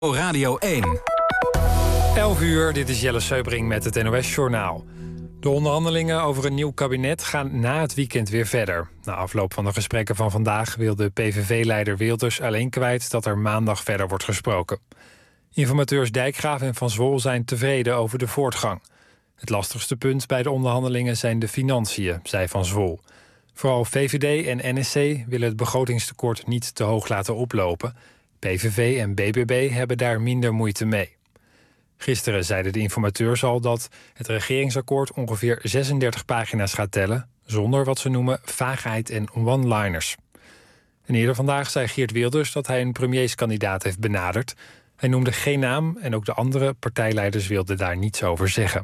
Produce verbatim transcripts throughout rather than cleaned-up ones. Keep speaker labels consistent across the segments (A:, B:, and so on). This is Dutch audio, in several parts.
A: Radio één.
B: elf uur, dit is Jelle Seubring met het N O S-journaal. De onderhandelingen over een nieuw kabinet gaan na het weekend weer verder. Na afloop van de gesprekken van vandaag wil de P V V-leider Wilders alleen kwijt dat er maandag verder wordt gesproken. Informateurs Dijkgraaf en Van Zwol zijn tevreden over de voortgang. Het lastigste punt bij de onderhandelingen zijn de financiën, zei Van Zwol. Vooral V V D en N S C willen het begrotingstekort niet te hoog laten oplopen. P V V en B B B hebben daar minder moeite mee. Gisteren zeiden de informateurs al dat het regeringsakkoord ongeveer zesendertig pagina's gaat tellen, zonder wat ze noemen vaagheid en one-liners. En eerder vandaag zei Geert Wilders dat hij een premierskandidaat heeft benaderd. Hij noemde geen naam en ook de andere partijleiders wilden daar niets over zeggen.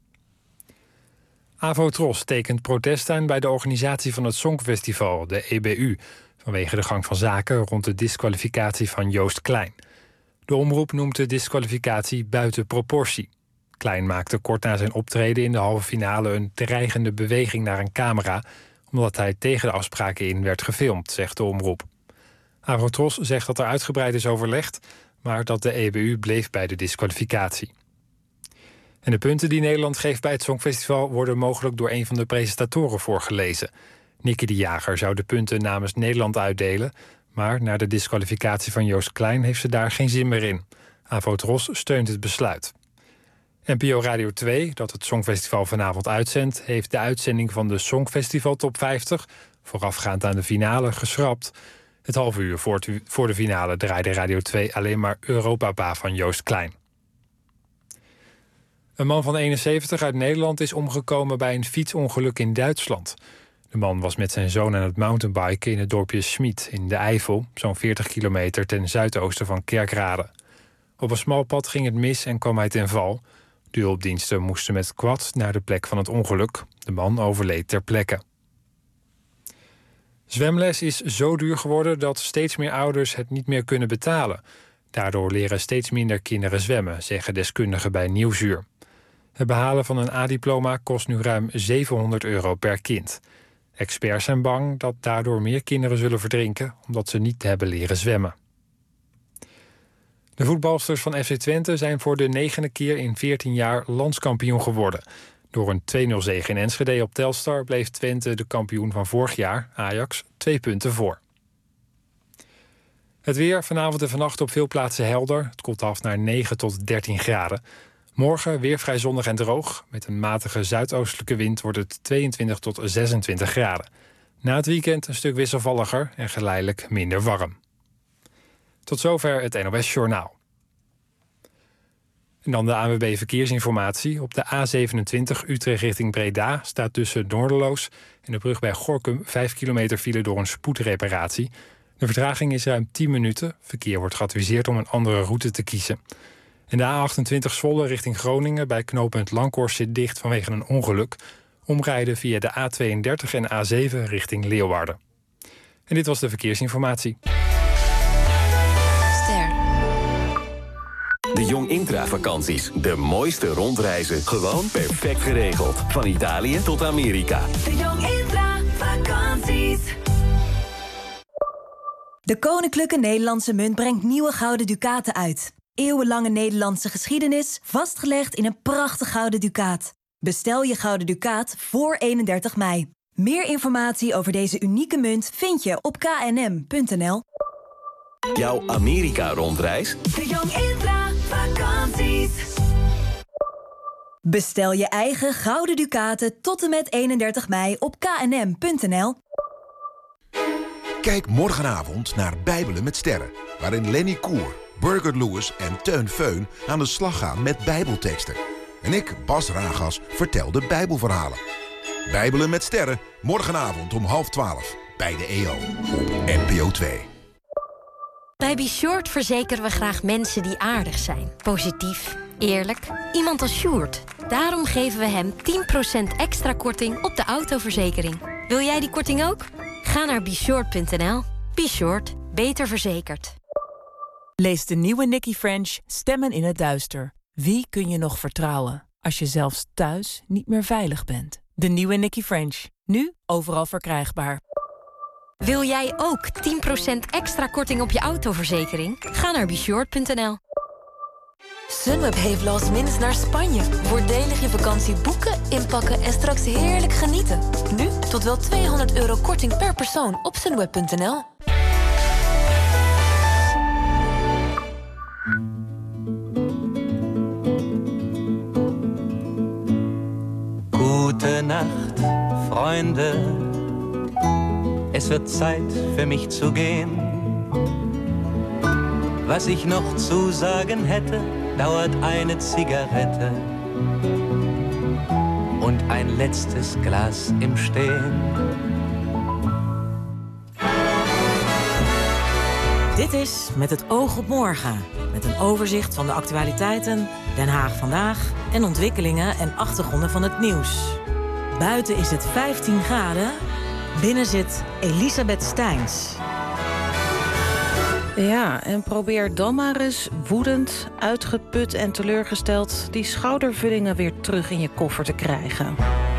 B: Avotros tekent protest aan bij de organisatie van het Songfestival, de E B U, vanwege de gang van zaken rond de disqualificatie van Joost Klein. De omroep noemt de disqualificatie buiten proportie. Klein maakte kort na zijn optreden in de halve finale een dreigende beweging naar een camera, omdat hij tegen de afspraken in werd gefilmd, zegt de omroep. Avotros zegt dat er uitgebreid is overlegd, maar dat de E B U bleef bij de disqualificatie. En de punten die Nederland geeft bij het Songfestival worden mogelijk door een van de presentatoren voorgelezen. Nicky de Jager zou de punten namens Nederland uitdelen, maar na de disqualificatie van Joost Klein heeft ze daar geen zin meer in. Avotros steunt het besluit. N P O Radio twee, dat het Songfestival vanavond uitzendt, heeft de uitzending van de Songfestival Top vijftig, voorafgaand aan de finale, geschrapt. Het half uur voor de finale draaide Radio twee alleen maar Europapa van Joost Klein. Een man van eenenzeventig uit Nederland is omgekomen bij een fietsongeluk in Duitsland. De man was met zijn zoon aan het mountainbiken in het dorpje Schmid in de Eifel, zo'n veertig kilometer ten zuidoosten van Kerkrade. Op een smal pad ging het mis en kwam hij ten val. De hulpdiensten moesten met quad naar de plek van het ongeluk. De man overleed ter plekke. Zwemles is zo duur geworden dat steeds meer ouders het niet meer kunnen betalen. Daardoor leren steeds minder kinderen zwemmen, zeggen deskundigen bij Nieuwsuur. Het behalen van een A-diploma kost nu ruim zevenhonderd euro per kind. Experts zijn bang dat daardoor meer kinderen zullen verdrinken omdat ze niet hebben leren zwemmen. De voetbalsters van F C Twente zijn voor de negende keer in veertien jaar landskampioen geworden. Door een twee nul zege in Enschede op Telstar bleef Twente de kampioen van vorig jaar, Ajax, twee punten voor. Het weer, vanavond en vannacht op veel plaatsen helder. Het koelt af naar negen tot dertien graden. Morgen weer vrij zonnig en droog. Met een matige zuidoostelijke wind wordt het tweeëntwintig tot zesentwintig graden. Na het weekend een stuk wisselvalliger en geleidelijk minder warm. Tot zover het N O S-journaal. En dan de A N W B Verkeersinformatie. Op de A zevenentwintig Utrecht richting Breda staat tussen Noorderloos en de brug bij Gorinchem vijf kilometer file door een spoedreparatie. De vertraging is ruim tien minuten. Verkeer wordt geadviseerd om een andere route te kiezen. En de A achtentwintig Zwolle richting Groningen bij knooppunt Lankhorst zit dicht vanwege een ongeluk. Omrijden via de A tweeëndertig en A zeven richting Leeuwarden. En dit was de verkeersinformatie.
C: Ster.
D: De Jong Intra-vakanties. De mooiste rondreizen. Gewoon perfect geregeld. Van Italië tot Amerika.
C: De Jong Intra-vakanties.
E: De Koninklijke Nederlandse Munt brengt nieuwe gouden ducaten uit. Eeuwenlange Nederlandse geschiedenis, vastgelegd in een prachtig gouden ducaat. Bestel je gouden ducaat voor eenendertig mei. Meer informatie over deze unieke munt vind je op k n m punt n l.
D: Jouw Amerika-rondreis?
C: De Jong Intra-vakanties.
E: Bestel je eigen gouden ducaten tot en met eenendertig mei op k n m punt n l.
F: Kijk morgenavond naar Bijbelen met Sterren, waarin Lenny Koer, Burger Lewis en Teun Feun aan de slag gaan met bijbelteksten. En ik, Bas Ragas, vertel de bijbelverhalen. Bijbelen met Sterren, morgenavond om half twaalf, bij de E O, op N P O twee.
G: Bij Be Short verzekeren we graag mensen die aardig zijn. Positief, eerlijk, iemand als Sjoerd. Daarom geven we hem tien procent extra korting op de autoverzekering. Wil jij die korting ook? Ga naar be short punt n l. Be Short, beter verzekerd.
H: Lees de nieuwe Nicky French Stemmen in het Duister. Wie kun je nog vertrouwen als je zelfs thuis niet meer veilig bent? De nieuwe Nicky French. Nu overal verkrijgbaar.
G: Wil jij ook tien procent extra korting op je autoverzekering? Ga naar be short punt n l.
A: Sunweb heeft last minutes naar Spanje. Voordelig je vakantie boeken, inpakken en straks heerlijk genieten. Nu tot wel tweehonderd euro korting per persoon op sunweb punt n l.
I: Gute Nacht, Freunde. Es wird Zeit für mich zu gehen. Was ich noch zu sagen hätte, dauert eine Zigarette und ein letztes Glas im Stehen.
J: Dit is Met het oog op morgen. Met een overzicht van de actualiteiten, Den Haag vandaag en ontwikkelingen en achtergronden van het nieuws. Buiten is het vijftien graden. Binnen zit Elisabeth Steins.
K: Ja, en probeer dan maar eens woedend, uitgeput en teleurgesteld die schoudervullingen weer terug in je koffer te krijgen.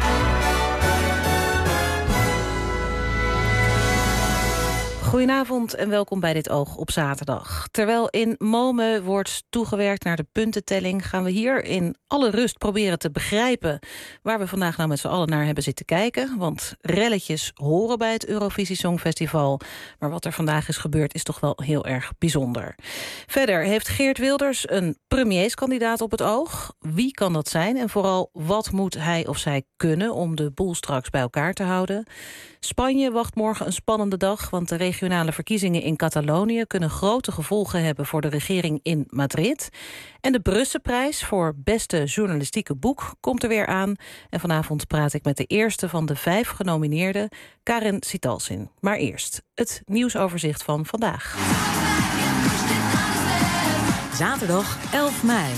K: Goedenavond en welkom bij Dit Oog op zaterdag. Terwijl in Malmö wordt toegewerkt naar de puntentelling, gaan we hier in alle rust proberen te begrijpen waar we vandaag nou met z'n allen naar hebben zitten kijken. Want relletjes horen bij het Eurovisie Songfestival. Maar wat er vandaag is gebeurd is toch wel heel erg bijzonder. Verder heeft Geert Wilders een premierskandidaat op het oog. Wie kan dat zijn en vooral wat moet hij of zij kunnen om de boel straks bij elkaar te houden? Spanje wacht morgen een spannende dag, want de regionale verkiezingen in Catalonië kunnen grote gevolgen hebben voor de regering in Madrid. En de Brusselprijs voor beste journalistieke boek komt er weer aan. En vanavond praat ik met de eerste van de vijf genomineerden, Karin Sitalsin. Maar eerst het nieuwsoverzicht van vandaag.
J: Zaterdag elf mei.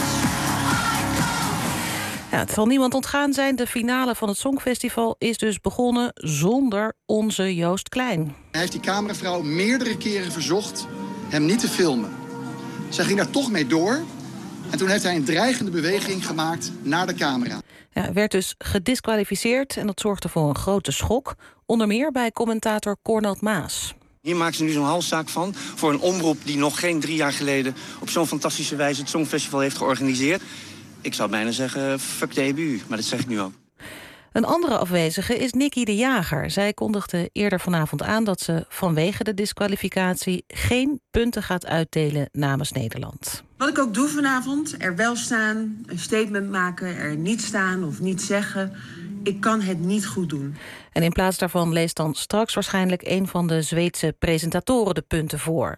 K: Ja, het zal niemand ontgaan zijn, de finale van het Songfestival is dus begonnen zonder onze Joost Klein.
L: Hij heeft die cameravrouw meerdere keren verzocht hem niet te filmen. Zij ging daar toch mee door en toen heeft hij een dreigende beweging gemaakt naar de camera.
K: Ja, hij werd dus gediskwalificeerd en dat zorgde voor een grote schok, onder meer bij commentator Cornald Maas.
M: Hier maken ze nu zo'n halszaak van voor een omroep die nog geen drie jaar geleden op zo'n fantastische wijze het Songfestival heeft georganiseerd. Ik zou bijna zeggen, fuck de E B U, maar dat zeg ik nu ook.
K: Een andere afwezige is Nikki de Jager. Zij kondigde eerder vanavond aan dat ze vanwege de diskwalificatie geen punten gaat uitdelen namens Nederland.
N: Wat ik ook doe vanavond, er wel staan, een statement maken, er niet staan of niet zeggen. Ik kan het niet goed doen.
K: En in plaats daarvan leest dan straks waarschijnlijk een van de Zweedse presentatoren de punten voor.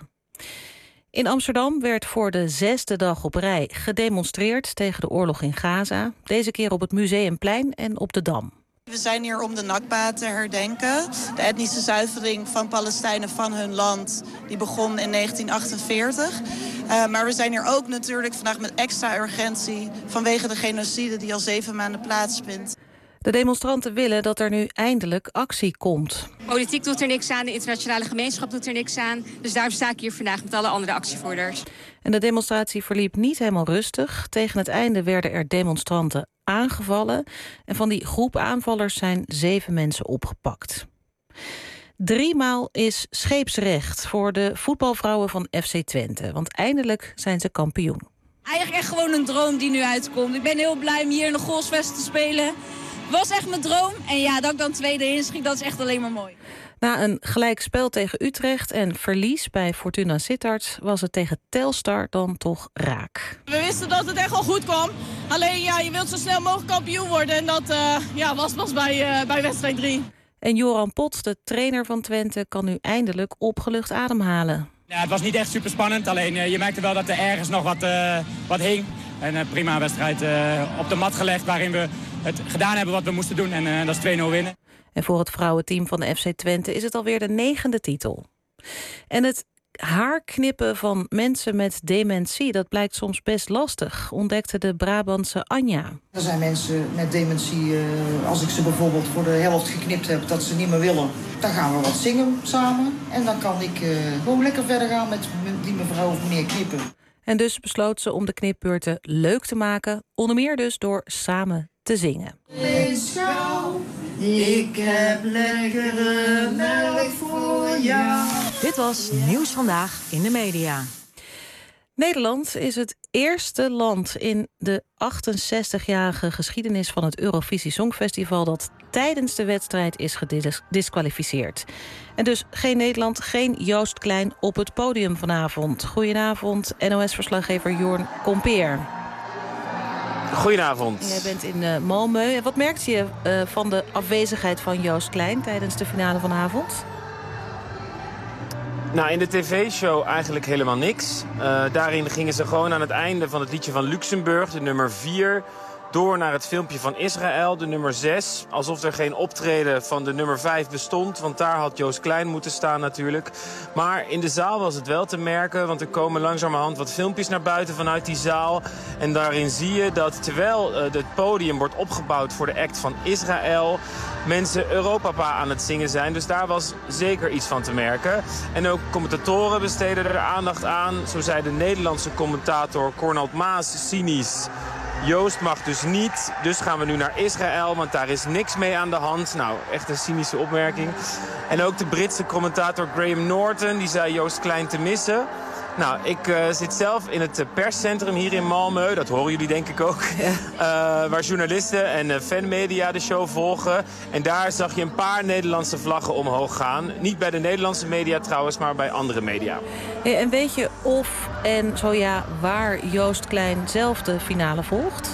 K: In Amsterdam werd voor de zesde dag op rij gedemonstreerd tegen de oorlog in Gaza. Deze keer op het Museumplein en op de Dam.
O: We zijn hier om de Nakba te herdenken. De etnische zuivering van Palestijnen van hun land. Die begon in negentien achtenveertig. Uh, maar we zijn hier ook natuurlijk vandaag met extra urgentie vanwege de genocide die al zeven maanden plaatsvindt.
K: De demonstranten willen dat er nu eindelijk actie komt.
P: Politiek doet er niks aan, de internationale gemeenschap doet er niks aan. Dus daarom sta ik hier vandaag met alle andere actievoerders.
K: En de demonstratie verliep niet helemaal rustig. Tegen het einde werden er demonstranten aangevallen. En van die groep aanvallers zijn zeven mensen opgepakt. Driemaal is scheepsrecht voor de voetbalvrouwen van F C Twente. Want eindelijk zijn ze kampioen.
Q: Eigenlijk echt gewoon een droom die nu uitkomt. Ik ben heel blij om hier in de Goalsvesten te spelen. Was echt mijn droom. En ja, dat ik dan tweede inschiet, dat is echt alleen maar mooi.
K: Na een gelijk spel tegen Utrecht en verlies bij Fortuna Sittard was het tegen Telstar dan toch raak.
R: We wisten dat het echt wel goed kwam. Alleen ja, je wilt zo snel mogelijk kampioen worden. En dat uh, ja, was pas bij, uh, bij wedstrijd drie.
K: En Joran Pot, de trainer van Twente, kan nu eindelijk opgelucht ademhalen.
S: Ja, het was niet echt super spannend. Alleen uh, je merkte wel dat er ergens nog wat, uh, wat hing. En uh, prima wedstrijd uh, op de mat gelegd waarin we het gedaan hebben wat we moesten doen. En uh, dat is twee nul winnen.
K: En voor het vrouwenteam van de F C Twente is het alweer de negende titel. En het haarknippen van mensen met dementie, dat blijkt soms best lastig, ontdekte de Brabantse Anja.
T: Er zijn mensen met dementie, als ik ze bijvoorbeeld voor de helft geknipt heb, dat ze niet meer willen. Dan gaan we wat zingen samen en dan kan ik uh, gewoon lekker verder gaan met die mevrouw of meneer knippen.
K: En dus besloot ze om de knipbeurten leuk te maken, onder meer dus door samen te zingen.
T: Schouw, ik heb lekkere melk voor jou.
J: Dit was Nieuws Vandaag in de Media.
K: Nederland is het eerste land in de achtenzestigjarige geschiedenis van het Eurovisie Songfestival dat tijdens de wedstrijd is gedisqualificeerd. En dus geen Nederland, geen Joost Klein op het podium vanavond. Goedenavond, N O S-verslaggever Jorn Kompeer.
U: Goedenavond.
K: Jij bent in uh, Malmö. Wat merkte je uh, van de afwezigheid van Joost Klein tijdens de finale vanavond?
U: Nou, in de tv-show eigenlijk helemaal niks. Uh, daarin gingen ze gewoon aan het einde van het liedje van Luxemburg, de nummer vier... door naar het filmpje van Israël, de nummer zes. Alsof er geen optreden van de nummer vijf bestond. Want daar had Joost Klein moeten staan natuurlijk. Maar in de zaal was het wel te merken. Want er komen langzamerhand wat filmpjes naar buiten vanuit die zaal. En daarin zie je dat terwijl uh, het podium wordt opgebouwd voor de act van Israël, mensen Europapa aan het zingen zijn. Dus daar was zeker iets van te merken. En ook commentatoren besteden er aandacht aan. Zo zei de Nederlandse commentator Cornald Maas cynisch: Joost mag dus niet, dus gaan we nu naar Israël, want daar is niks mee aan de hand. Nou, echt een cynische opmerking. En ook de Britse commentator Graham Norton, die zei Joost Klein te missen. Nou, ik uh, zit zelf in het perscentrum hier in Malmö. Dat horen jullie denk ik ook. Ja. Uh, waar journalisten en uh, fanmedia de show volgen. En daar zag je een paar Nederlandse vlaggen omhoog gaan. Niet bij de Nederlandse media trouwens, maar bij andere media.
K: Hey, en weet je of en zo ja, waar Joost Klein zelf de finale volgt?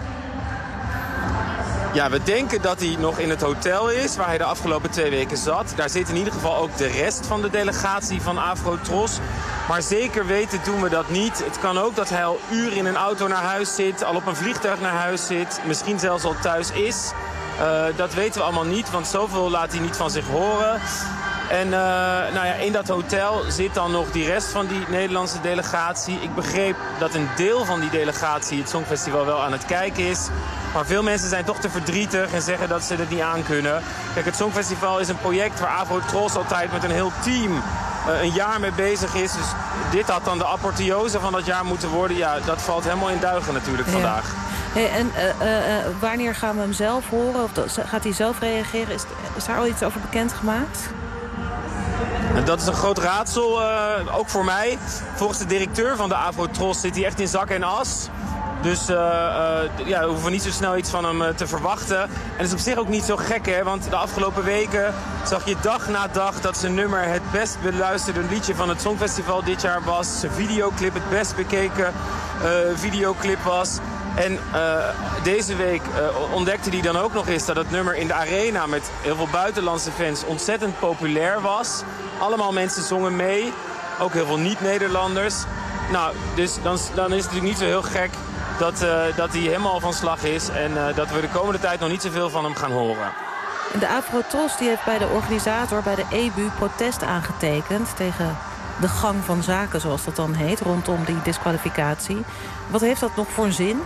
U: Ja, we denken dat hij nog in het hotel is waar hij de afgelopen twee weken zat. Daar zit in ieder geval ook de rest van de delegatie van Afrotros. Maar zeker weten doen we dat niet. Het kan ook dat hij al uren in een auto naar huis zit, al op een vliegtuig naar huis zit, misschien zelfs al thuis is. Uh, dat weten we allemaal niet, want zoveel laat hij niet van zich horen. En uh, nou ja, in dat hotel zit dan nog die rest van die Nederlandse delegatie. Ik begreep dat een deel van die delegatie het Songfestival wel aan het kijken is. Maar veel mensen zijn toch te verdrietig en zeggen dat ze het niet aankunnen. Kijk, het Songfestival is een project waar Afrotros altijd met een heel team uh, een jaar mee bezig is. Dus dit had dan de apotheose van dat jaar moeten worden. Ja, dat valt helemaal in duigen natuurlijk ja. vandaag.
K: Hey, en uh, uh, wanneer gaan we hem zelf horen? Of dat, gaat hij zelf reageren? Is, is daar al iets over bekendgemaakt?
U: En dat is een groot raadsel, uh, ook voor mij. Volgens de directeur van de Afrotros zit hij echt in zak en as. Dus uh, uh, ja, we hoeven niet zo snel iets van hem uh, te verwachten. En dat is op zich ook niet zo gek, hè. Want de afgelopen weken zag je dag na dag dat zijn nummer het best beluisterde liedje van het Songfestival dit jaar was. Zijn videoclip het best bekeken uh, videoclip was. En uh, deze week uh, ontdekte hij dan ook nog eens dat het nummer in de arena met heel veel buitenlandse fans ontzettend populair was. Allemaal mensen zongen mee, ook heel veel niet-Nederlanders. Nou, dus dan, dan is het natuurlijk niet zo heel gek dat, uh, dat hij helemaal van slag is en uh, dat we de komende tijd nog niet zoveel van hem gaan horen.
K: De Afrotros die heeft bij de organisator, bij de E B U, protest aangetekend tegen de gang van zaken, zoals dat dan heet, rondom die disqualificatie. Wat heeft dat nog voor een zin?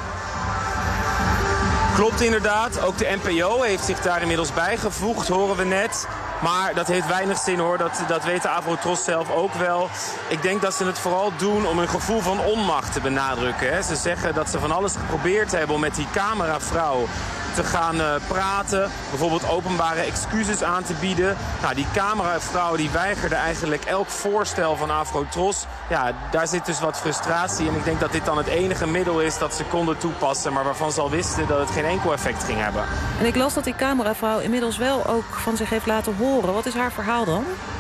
U: Klopt inderdaad. Ook de N P O heeft zich daar inmiddels bijgevoegd, horen we net. Maar dat heeft weinig zin hoor, dat, dat weet de Afrotros zelf ook wel. Ik denk dat ze het vooral doen om een gevoel van onmacht te benadrukken. Hè. Ze zeggen dat ze van alles geprobeerd hebben om met die cameravrouw te gaan uh, praten. Bijvoorbeeld openbare excuses aan te bieden. Nou, die cameravrouw die weigerde eigenlijk elk voorstel van Afrotros. Ja, daar zit dus wat frustratie. En ik denk dat dit dan het enige middel is dat ze konden toepassen, maar waarvan ze al wisten dat het geen enkel effect ging hebben.
K: En ik las dat die cameravrouw inmiddels wel ook van zich heeft laten horen. Wat is haar verhaal dan?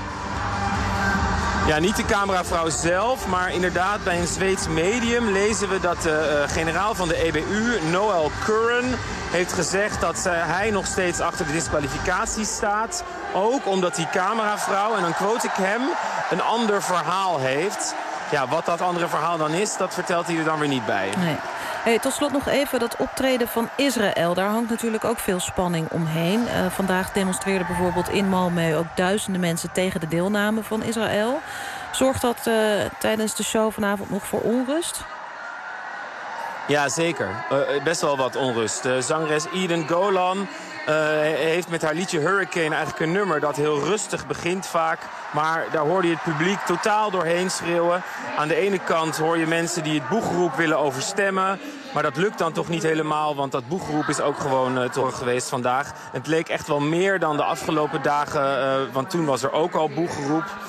U: Ja, niet de cameravrouw zelf, maar inderdaad bij een Zweeds medium lezen we dat de uh, generaal van de E B U, Noel Curran, heeft gezegd dat uh, hij nog steeds achter de disqualificatie staat. Ook omdat die cameravrouw, en dan quote ik hem, een ander verhaal heeft. Ja, wat dat andere verhaal dan is, dat vertelt hij er dan weer niet bij.
K: Nee. Hey, tot slot nog even dat optreden van Israël. Daar hangt natuurlijk ook veel spanning omheen. Uh, vandaag demonstreerden bijvoorbeeld in Malmö ook duizenden mensen tegen de deelname van Israël. Zorgt dat uh, tijdens de show vanavond nog voor onrust?
U: Ja, zeker. Uh, best wel wat onrust. Uh, zangeres Eden Golan Uh, heeft met haar liedje Hurricane eigenlijk een nummer dat heel rustig begint vaak. Maar daar hoorde je het publiek totaal doorheen schreeuwen. Aan de ene kant hoor je mensen die het boegeroep willen overstemmen. Maar dat lukt dan toch niet helemaal, want dat boegeroep is ook gewoon uh, te horen geweest vandaag. Het leek echt wel meer dan de afgelopen dagen, uh, want toen was er ook al boegeroep.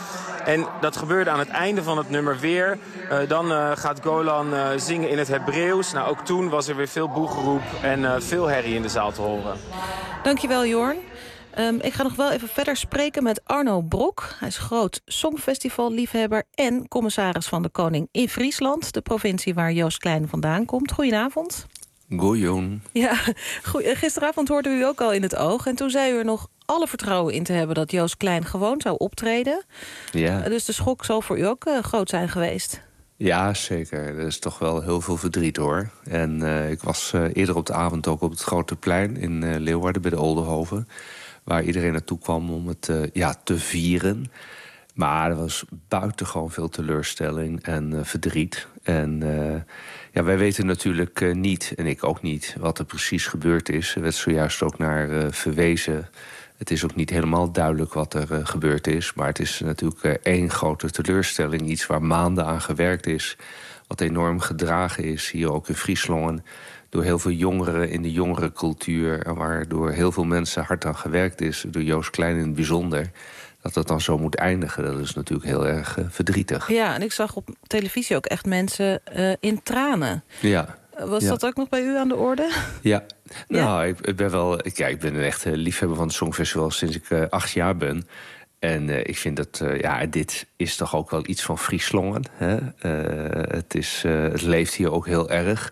U: En dat gebeurde aan het einde van het nummer weer. Uh, dan uh, gaat Golan uh, zingen in het Hebreeuws. Nou, ook toen was er weer veel boegeroep en uh, veel herrie in de zaal te horen.
K: Dankjewel, Jorn. Um, ik ga nog wel even verder spreken met Arno Brok. Hij is groot songfestivalliefhebber en commissaris van de Koning in Friesland, de provincie waar Joost Klein vandaan komt. Goedenavond.
B: Goeien.
K: Ja, goeie, gisteravond hoorde u ook al in het oog. En toen zei u er nog alle vertrouwen in te hebben dat Joost Klein gewoon zou optreden.
B: Ja.
K: Dus de schok zal voor u ook uh, groot zijn geweest.
B: Ja, zeker. Er is toch wel heel veel verdriet, hoor. En uh, ik was uh, eerder op de avond ook op het Grote Plein in uh, Leeuwarden bij de Oldenhoven, waar iedereen naartoe kwam om het uh, ja, te vieren. Maar er was buitengewoon veel teleurstelling en uh, verdriet. En uh, ja, wij weten natuurlijk uh, niet, en ik ook niet, wat er precies gebeurd is. Er werd zojuist ook naar uh, verwezen. Het is ook niet helemaal duidelijk wat er uh, gebeurd is. Maar het is natuurlijk uh, één grote teleurstelling. Iets waar maanden aan gewerkt is. Wat enorm gedragen is, hier ook in Friesland, door heel veel jongeren in de jongerencultuur, en waar door heel veel mensen hard aan gewerkt is, door Joost Klein in het bijzonder. Dat dat dan zo moet eindigen, dat is natuurlijk heel erg uh, verdrietig.
K: Ja, en ik zag op televisie ook echt mensen uh, in tranen.
B: Ja.
K: Was
B: ja.
K: dat ook nog bij u aan de orde?
B: Ja, nou,
K: ja?
B: Ik, ik ben wel. Ik, ja, ik ben een echte liefhebber van het Songfestival sinds ik uh, acht jaar ben. En uh, ik vind dat, uh, ja, dit is toch ook wel iets van Friesland. Hè? Uh, het, is, uh, het leeft hier ook heel erg.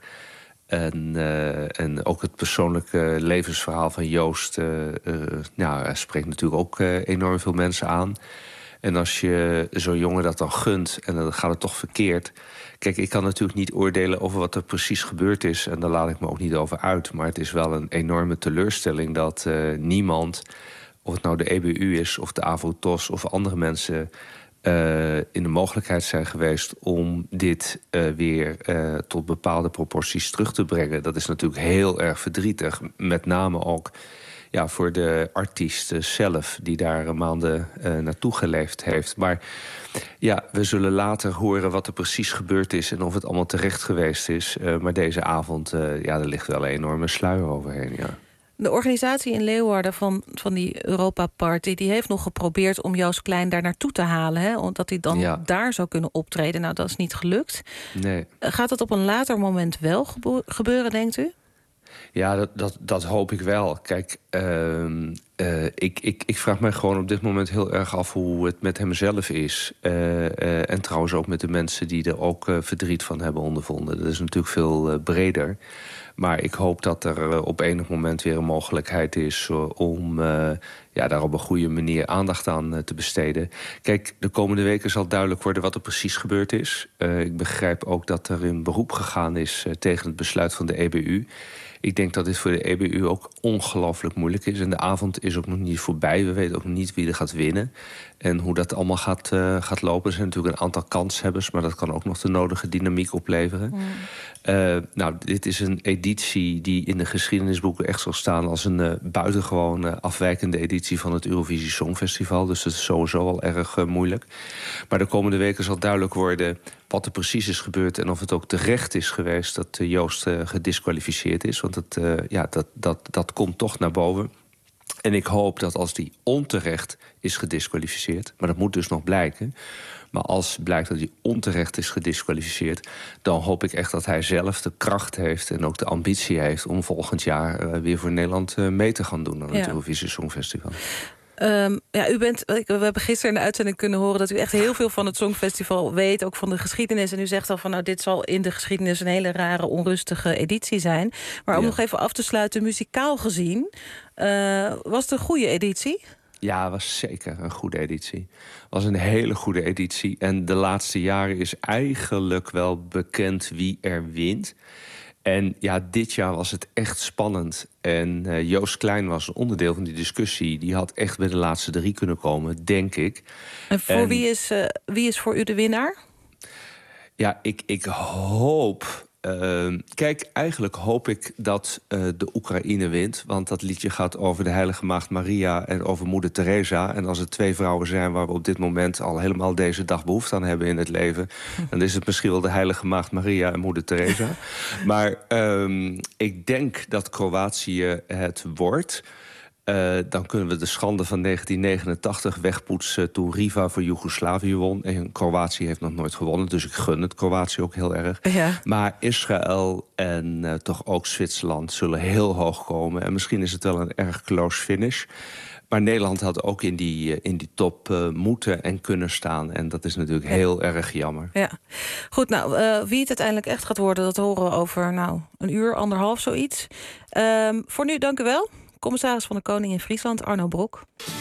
B: En, uh, en ook het persoonlijke levensverhaal van Joost, uh, uh, nou, spreekt natuurlijk ook uh, enorm veel mensen aan. En als je zo'n jongen dat dan gunt en dan gaat het toch verkeerd. Kijk, ik kan natuurlijk niet oordelen over wat er precies gebeurd is, en daar laat ik me ook niet over uit. Maar het is wel een enorme teleurstelling dat uh, niemand, of het nou de E B U is of de AVROTOS of andere mensen, Uh, in de mogelijkheid zijn geweest om dit uh, weer uh, tot bepaalde proporties terug te brengen. Dat is natuurlijk heel erg verdrietig. Met name ook ja, voor de artiest zelf, die daar maanden uh, naartoe geleefd heeft. Maar ja, we zullen later horen wat er precies gebeurd is en of het allemaal terecht geweest is. Uh, maar deze avond, uh, ja, er ligt wel een enorme sluier overheen, ja.
K: De organisatie in Leeuwarden van, van die Europa Party, die heeft nog geprobeerd om Joost Klein daar naartoe te halen, hè, omdat hij dan ja. daar zou kunnen optreden. Nou, dat is niet gelukt.
B: Nee.
K: Gaat het op een later moment wel gebe- gebeuren, denkt u?
B: Ja, dat, dat, dat hoop ik wel. Kijk, uh, uh, ik, ik, ik vraag mij gewoon op dit moment heel erg af hoe het met hemzelf is. Uh, uh, en trouwens ook met de mensen die er ook uh, verdriet van hebben ondervonden. Dat is natuurlijk veel uh, breder. Maar ik hoop dat er uh, op enig moment weer een mogelijkheid is uh, om uh, ja, daar op een goede manier aandacht aan uh, te besteden. Kijk, de komende weken zal duidelijk worden wat er precies gebeurd is. Uh, ik begrijp ook dat er in beroep gegaan is uh, tegen het besluit van de E B U. Ik denk dat dit voor de E B U ook ongelooflijk moeilijk is. En de avond is ook nog niet voorbij. We weten ook nog niet wie er gaat winnen. En hoe dat allemaal gaat, uh, gaat lopen. Er zijn natuurlijk een aantal kanshebbers, maar dat kan ook nog de nodige dynamiek opleveren. Mm. Uh, nou, dit is een editie die in de geschiedenisboeken echt zal staan als een uh, buitengewoon uh, afwijkende editie van het Eurovisie Songfestival. Dus dat is sowieso al erg uh, moeilijk. Maar de komende weken zal duidelijk worden wat er precies is gebeurd en of het ook terecht is geweest dat uh, Joost uh, gedisqualificeerd is. Want het, uh, ja, dat, dat, dat komt toch naar boven. En ik hoop dat als die onterecht is gedisqualificeerd, maar dat moet dus nog blijken, maar als blijkt dat hij onterecht is gedisqualificeerd, dan hoop ik echt dat hij zelf de kracht heeft en ook de ambitie heeft om volgend jaar uh, weer voor Nederland uh, mee te gaan doen aan het ja. Eurovisie Songfestival.
K: Um, ja, u bent, we hebben gisteren in de uitzending kunnen horen dat u echt heel veel van het Songfestival weet, ook van de geschiedenis. En u zegt al van, nou, dit zal in de geschiedenis een hele rare, onrustige editie zijn. Maar om ja. nog even af te sluiten, muzikaal gezien, uh, was het een goede editie?
B: Ja, het was zeker een goede editie. Het was een hele goede editie. En de laatste jaren is eigenlijk wel bekend wie er wint. En ja, dit jaar was het echt spannend. En uh, Joost Klein was een onderdeel van die discussie. Die had echt bij de laatste drie kunnen komen, denk ik.
K: En voor en, wie, is, uh, wie is voor u de winnaar?
B: Ja, ik, ik hoop... Uh, kijk, eigenlijk hoop ik dat uh, de Oekraïne wint. Want dat liedje gaat over de heilige maagd Maria en over moeder Teresa. En als er twee vrouwen zijn waar we op dit moment al helemaal deze dag behoefte aan hebben in het leven, dan is het misschien wel de heilige maagd Maria en moeder Teresa. Maar um, ik denk dat Kroatië het wordt. Uh, dan kunnen we de schande van negentien negenentachtig wegpoetsen toen Riva voor Joegoslavië won. En Kroatië heeft nog nooit gewonnen, dus ik gun het Kroatië ook heel erg.
K: Ja.
B: Maar Israël en uh, toch ook Zwitserland zullen heel hoog komen. En misschien is het wel een erg close finish. Maar Nederland had ook in die, uh, in die top uh, moeten en kunnen staan. En dat is natuurlijk heel ja. erg jammer.
K: Ja. Goed, nou, uh, wie het uiteindelijk echt gaat worden, dat horen we over nou, een uur, anderhalf, zoiets. Um, voor nu, dank u wel. Commissaris van de Koning in Friesland, Arno Brok.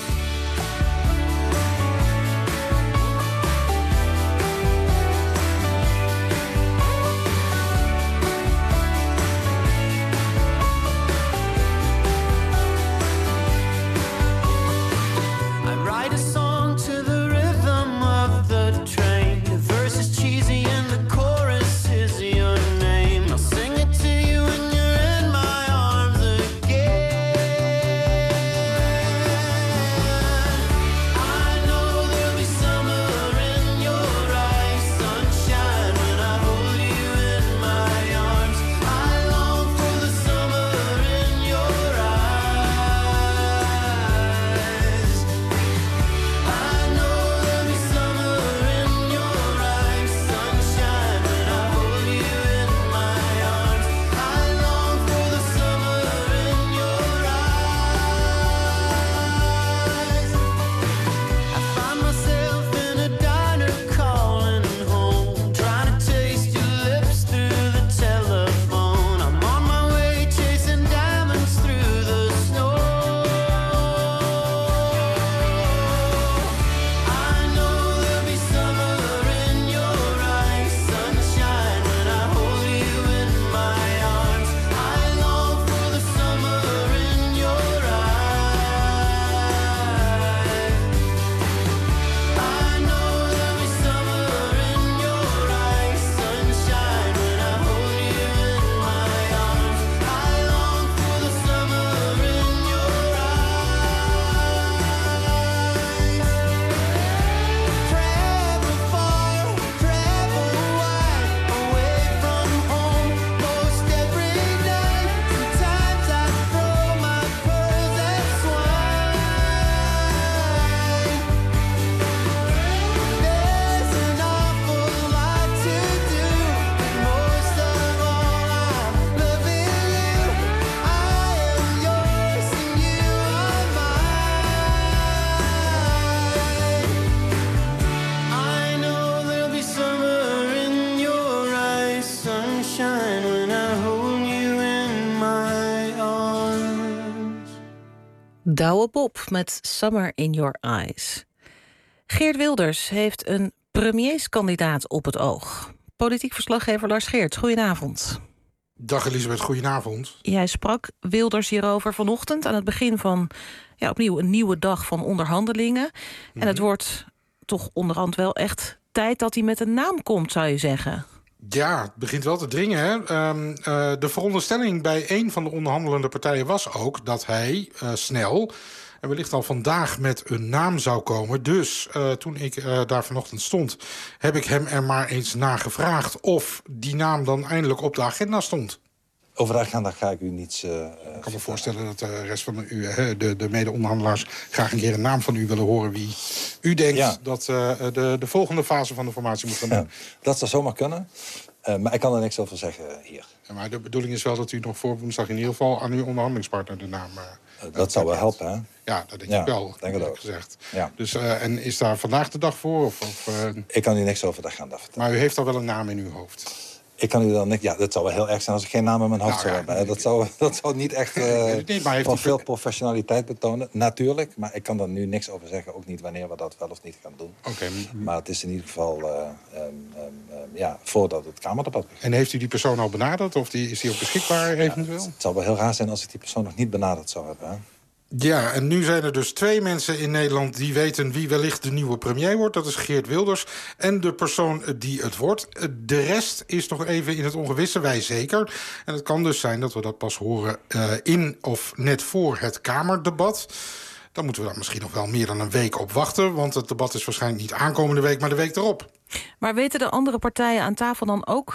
K: Douwe Bob met Summer in Your Eyes. Geert Wilders heeft een premierskandidaat op het oog. Politiek verslaggever Lars Geert, goedenavond.
D: Dag Elisabeth, goedenavond.
K: Jij sprak Wilders hierover vanochtend aan het begin van ja, opnieuw een nieuwe dag van onderhandelingen. Mm-hmm. En het wordt toch onderhand wel echt tijd dat hij met een naam komt, zou je zeggen.
D: Ja, het begint wel te dringen. Hè? Um, uh, de veronderstelling bij een van de onderhandelende partijen was ook dat hij uh, snel en wellicht al vandaag met een naam zou komen. Dus uh, toen ik uh, daar vanochtend stond, heb ik hem er maar eens naar gevraagd of die naam dan eindelijk op de agenda stond.
V: Over de agenda ga ik u niets... Uh,
D: ik kan me voorstellen dat de rest van u, de, de mede-onderhandelaars graag een keer een naam van u willen horen wie u denkt ja. dat uh, de, de volgende fase van de formatie moet gaan doen.
V: Ja, dat zou zomaar kunnen, uh, maar ik kan er niks over zeggen hier.
D: Ja, maar de bedoeling is wel dat u nog voor woensdag in ieder geval aan uw onderhandelingspartner de naam... Uh,
V: uh, dat zou wel helpen, hè?
D: Ja, dat denk
V: ja,
D: ik wel,
V: denk het ook.
D: gezegd.
V: Ja.
D: Dus, uh, en is daar vandaag de dag voor? Of, of, uh...
V: Ik kan u niks over de agenda vertellen.
D: Maar u heeft al wel een naam in uw hoofd?
V: Ik kan u dan niet... Ja, dat zou wel heel erg zijn als ik geen naam in mijn hoofd nou, zou ja, hebben. Dat zou, dat zou niet echt uh, nee, maar heeft van veel professionaliteit betonen. Natuurlijk, maar ik kan daar nu niks over zeggen. Ook niet wanneer we dat wel of niet gaan doen.
D: Okay.
V: Maar het is in ieder geval uh, um, um, um, ja, voordat het Kamerdebat begint.
D: En heeft u die persoon al benaderd? Of die, is die ook beschikbaar eventueel?
V: Ja, het, het zou wel heel raar zijn als ik die persoon nog niet benaderd zou hebben. Hè?
D: Ja, en nu zijn er dus twee mensen in Nederland die weten wie wellicht de nieuwe premier wordt. Dat is Geert Wilders en de persoon die het wordt. De rest is nog even in het ongewisse, wij zeker. En het kan dus zijn dat we dat pas horen uh, in of net voor het Kamerdebat. Dan moeten we daar misschien nog wel meer dan een week op wachten. Want het debat is waarschijnlijk niet aankomende week, maar de week erop.
K: Maar weten de andere partijen aan tafel dan ook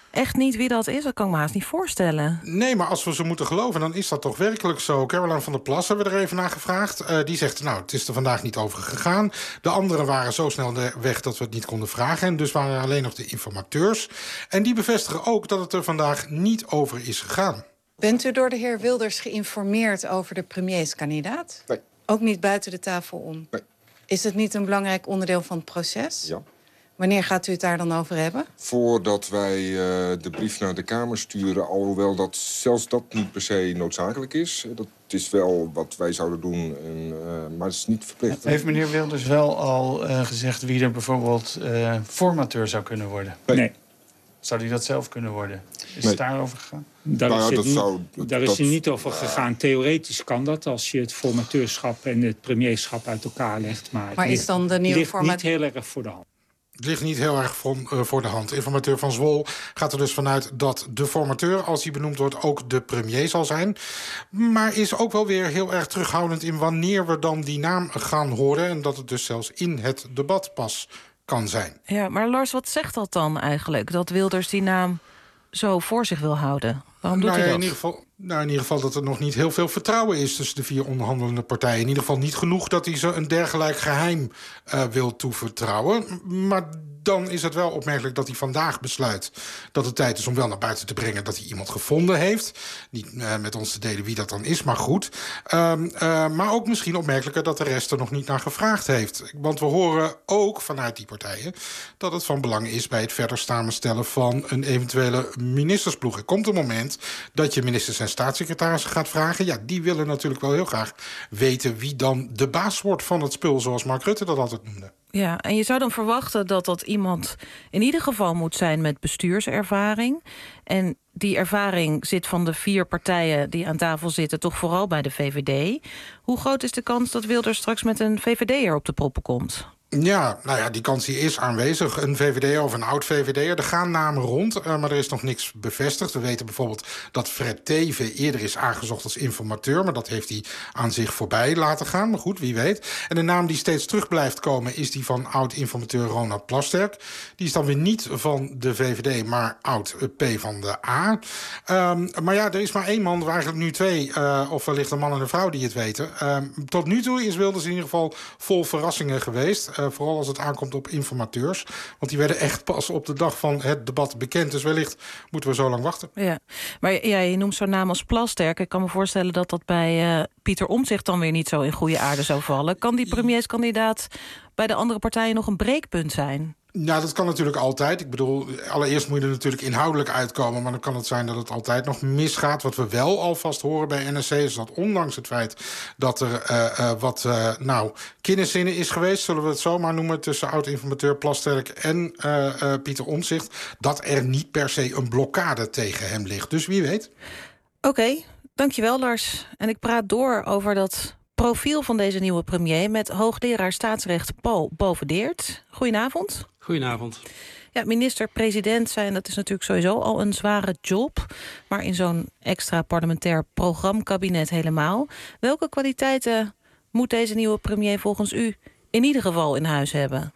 K: echt niet wie dat is? Dat kan ik me haast niet voorstellen.
D: Nee, maar als we ze moeten geloven, dan is dat toch werkelijk zo. Caroline van der Plas hebben we er even naar gevraagd. Uh, die zegt, nou, het is er vandaag niet over gegaan. De anderen waren zo snel weg dat we het niet konden vragen. En dus waren er alleen nog de informateurs. En die bevestigen ook dat het er vandaag niet over is gegaan.
C: Bent u door de heer Wilders geïnformeerd over de premierskandidaat?
E: Nee.
C: Ook niet buiten de tafel om?
E: Nee.
C: Is het niet een belangrijk onderdeel van het proces?
E: Ja.
C: Wanneer gaat u het daar dan over hebben?
E: Voordat wij uh, de brief naar de Kamer sturen, alhoewel dat zelfs dat niet per se noodzakelijk is. Dat is wel wat wij zouden doen, en, uh, maar het is niet verplicht.
W: Heeft meneer Wilders wel al uh, gezegd wie er bijvoorbeeld uh, formateur zou kunnen worden?
E: Nee.
W: nee. Zou hij dat zelf kunnen worden? Is
E: nee.
W: het daarover gegaan?
X: Daar
E: nou,
X: is, het
E: dat
X: niet,
E: zou,
X: daar
E: dat,
X: is hij niet over gegaan. Theoretisch kan dat als je het formateurschap en het premierschap uit elkaar legt. Maar,
C: maar
X: het
C: is dan de nieuwe
X: ligt
C: format...
X: niet heel erg voor de hand.
D: Het ligt niet heel erg voor de hand. Informateur Van Zwol gaat er dus vanuit dat de formateur, als hij benoemd wordt, ook de premier zal zijn. Maar is ook wel weer heel erg terughoudend in wanneer we dan die naam gaan horen. En dat het dus zelfs in het debat pas kan zijn.
K: Ja, maar Lars, wat zegt dat dan eigenlijk? Dat Wilders die naam zo voor zich wil houden? Waarom doet
D: nou,
K: hij dat?
D: In ieder geval, nou, in ieder geval dat er nog niet heel veel vertrouwen is tussen de vier onderhandelende partijen. In ieder geval niet genoeg dat hij ze een dergelijk geheim uh, wil toevertrouwen. Maar dan is het wel opmerkelijk dat hij vandaag besluit dat het tijd is om wel naar buiten te brengen dat hij iemand gevonden heeft. Niet uh, met ons te delen wie dat dan is, maar goed. Uh, uh, maar ook misschien opmerkelijker dat de rest er nog niet naar gevraagd heeft. Want we horen ook vanuit die partijen dat het van belang is bij het verder samenstellen van een eventuele ministersploeg. Er komt een moment dat je ministers en staatssecretarissen gaat vragen. Ja, die willen natuurlijk wel heel graag weten wie dan de baas wordt van het spul, zoals Mark Rutte dat altijd noemde.
K: Ja, en je zou dan verwachten dat dat iemand in ieder geval moet zijn met bestuurservaring. En die ervaring zit van de vier partijen die aan tafel zitten toch vooral bij de V V D. Hoe groot is de kans dat Wilders straks met een V V D'er op de proppen komt?
D: Ja, nou ja, die kans die is aanwezig. Een V V D'er of een oud-V V D'er. Er gaan namen rond, uh, maar er is nog niks bevestigd. We weten bijvoorbeeld dat Fred Teeven eerder is aangezocht als informateur, maar dat heeft hij aan zich voorbij laten gaan. Maar goed, wie weet. En de naam die steeds terug blijft komen is die van oud-informateur Ronald Plasterk. Die is dan weer niet van de V V D, maar oud-P van de A. Um, maar ja, er is maar één man, eigenlijk nu twee, uh, of wellicht een man en een vrouw die het weten. Um, tot nu toe is Wilders in ieder geval vol verrassingen geweest. Uh, vooral als het aankomt op informateurs. Want die werden echt pas op de dag van het debat bekend. Dus wellicht moeten we zo lang wachten.
K: Ja, maar ja, je noemt zo'n naam als Plasterk. Ik kan me voorstellen dat dat bij uh, Pieter Omtzigt dan weer niet zo in goede aarde zou vallen. Kan die premierskandidaat bij de andere partijen nog een breekpunt zijn?
D: Ja, dat kan natuurlijk altijd. Ik bedoel, allereerst moet je er natuurlijk inhoudelijk uitkomen, maar dan kan het zijn dat het altijd nog misgaat. Wat we wel alvast horen bij N S C is dat ondanks het feit dat er uh, uh, wat uh, nou, kinderzinnen is geweest, zullen we het zomaar noemen, tussen oud-informateur Plasterk en uh, uh, Pieter Omtzigt, dat er niet per se een blokkade tegen hem ligt. Dus wie weet.
K: Oké, okay, dankjewel Lars. En ik praat door over dat profiel van deze nieuwe premier met hoogleraar staatsrecht Paul Bovendeert. Goedenavond.
Y: Goedenavond.
K: Ja, minister-president zijn, dat is natuurlijk sowieso al een zware job. Maar in zo'n extra parlementair programmakabinet helemaal. Welke kwaliteiten moet deze nieuwe premier volgens u in ieder geval in huis hebben?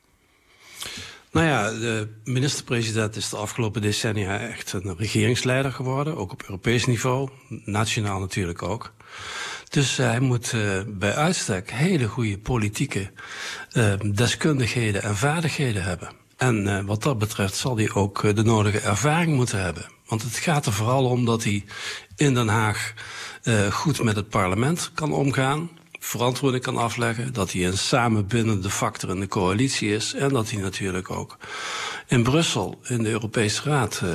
Y: Nou ja, de minister-president is de afgelopen decennia echt een regeringsleider geworden. Ook op Europees niveau, nationaal natuurlijk ook. Dus uh, hij moet uh, bij uitstek hele goede politieke uh, deskundigheden en vaardigheden hebben. En uh, wat dat betreft zal hij ook uh, de nodige ervaring moeten hebben. Want het gaat er vooral om dat hij in Den Haag uh, goed met het parlement kan omgaan, verantwoording kan afleggen, dat hij een samenbindende factor in de coalitie is en dat hij natuurlijk ook in Brussel, in de Europese Raad, uh,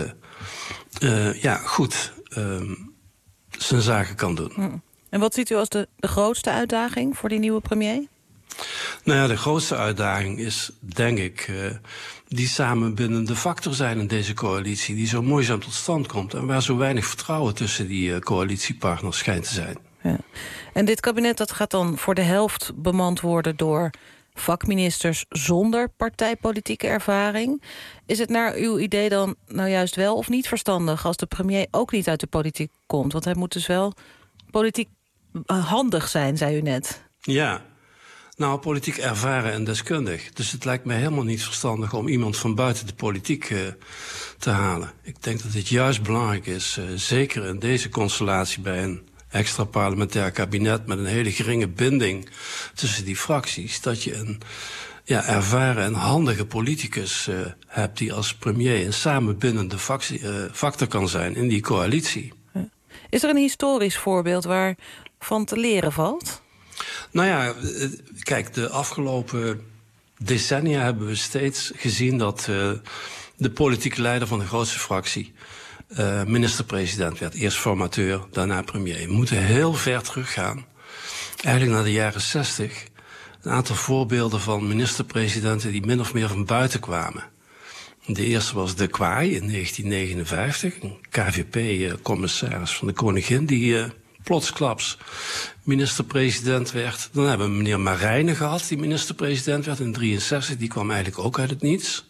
Y: uh, ja, goed uh, zijn zaken kan doen.
K: Hmm. En wat ziet u als de, de grootste uitdaging voor die nieuwe premier?
Y: Nou ja, de grootste uitdaging is, denk ik, uh, die samenbindende factor zijn in deze coalitie, die zo moeizaam tot stand komt en waar zo weinig vertrouwen tussen die uh, coalitiepartners schijnt te zijn.
K: Ja. En dit kabinet dat gaat dan voor de helft bemand worden door vakministers zonder partijpolitieke ervaring. Is het naar uw idee dan nou juist wel of niet verstandig als de premier ook niet uit de politiek komt? Want hij moet dus wel politiek handig zijn, zei u net.
Y: Ja, Nou, politiek ervaren en deskundig. Dus het lijkt mij helemaal niet verstandig om iemand van buiten de politiek uh, te halen. Ik denk dat het juist belangrijk is, uh, zeker in deze constellatie bij een extra parlementair kabinet met een hele geringe binding tussen die fracties, dat je een ja, ervaren en handige politicus uh, hebt die als premier een samenbindende factie, uh, factor kan zijn in die coalitie.
K: Is er een historisch voorbeeld waar van te leren valt?
Y: Nou ja, kijk, de afgelopen decennia hebben we steeds gezien dat uh, de politieke leider van de grootste fractie uh, minister-president werd. Eerst formateur, daarna premier. We moeten heel ver teruggaan, eigenlijk naar de jaren zestig. Een aantal voorbeelden van minister-presidenten die min of meer van buiten kwamen. De eerste was De Kwaai in negentien negenenvijftig, een K V P-commissaris van de koningin die uh, plotsklaps minister-president werd. Dan hebben we meneer Marijnen gehad, die minister-president werd in drieënzestig. Die kwam eigenlijk ook uit het niets.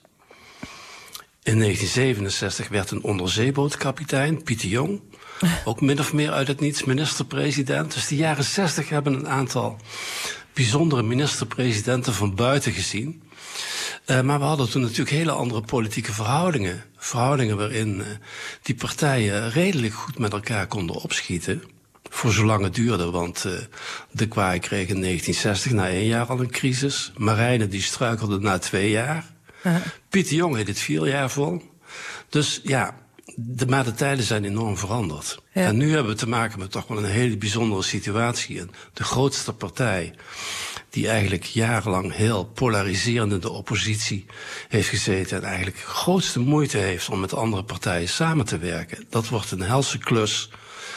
Y: In negentien zevenenzestig werd een onderzeebootkapitein, Pieter Jong, ook min of meer uit het niets minister-president. Dus de jaren zestig hebben een aantal bijzondere minister-presidenten van buiten gezien. Uh, maar we hadden toen natuurlijk hele andere politieke verhoudingen. Verhoudingen waarin uh, die partijen redelijk goed met elkaar konden opschieten. Voor zolang het duurde, want uh, De Kwaai kreeg in negentien zestig na één jaar al een crisis. Marijnen die struikelde na twee jaar. Uh. Pieter Jong heeft het vier jaar vol. Dus ja, de, maar de tijden zijn enorm veranderd. Ja. En nu hebben we te maken met toch wel een hele bijzondere situatie. En de grootste partij die eigenlijk jarenlang heel polariserend in de oppositie heeft gezeten en eigenlijk grootste moeite heeft om met andere partijen samen te werken. Dat wordt een helse klus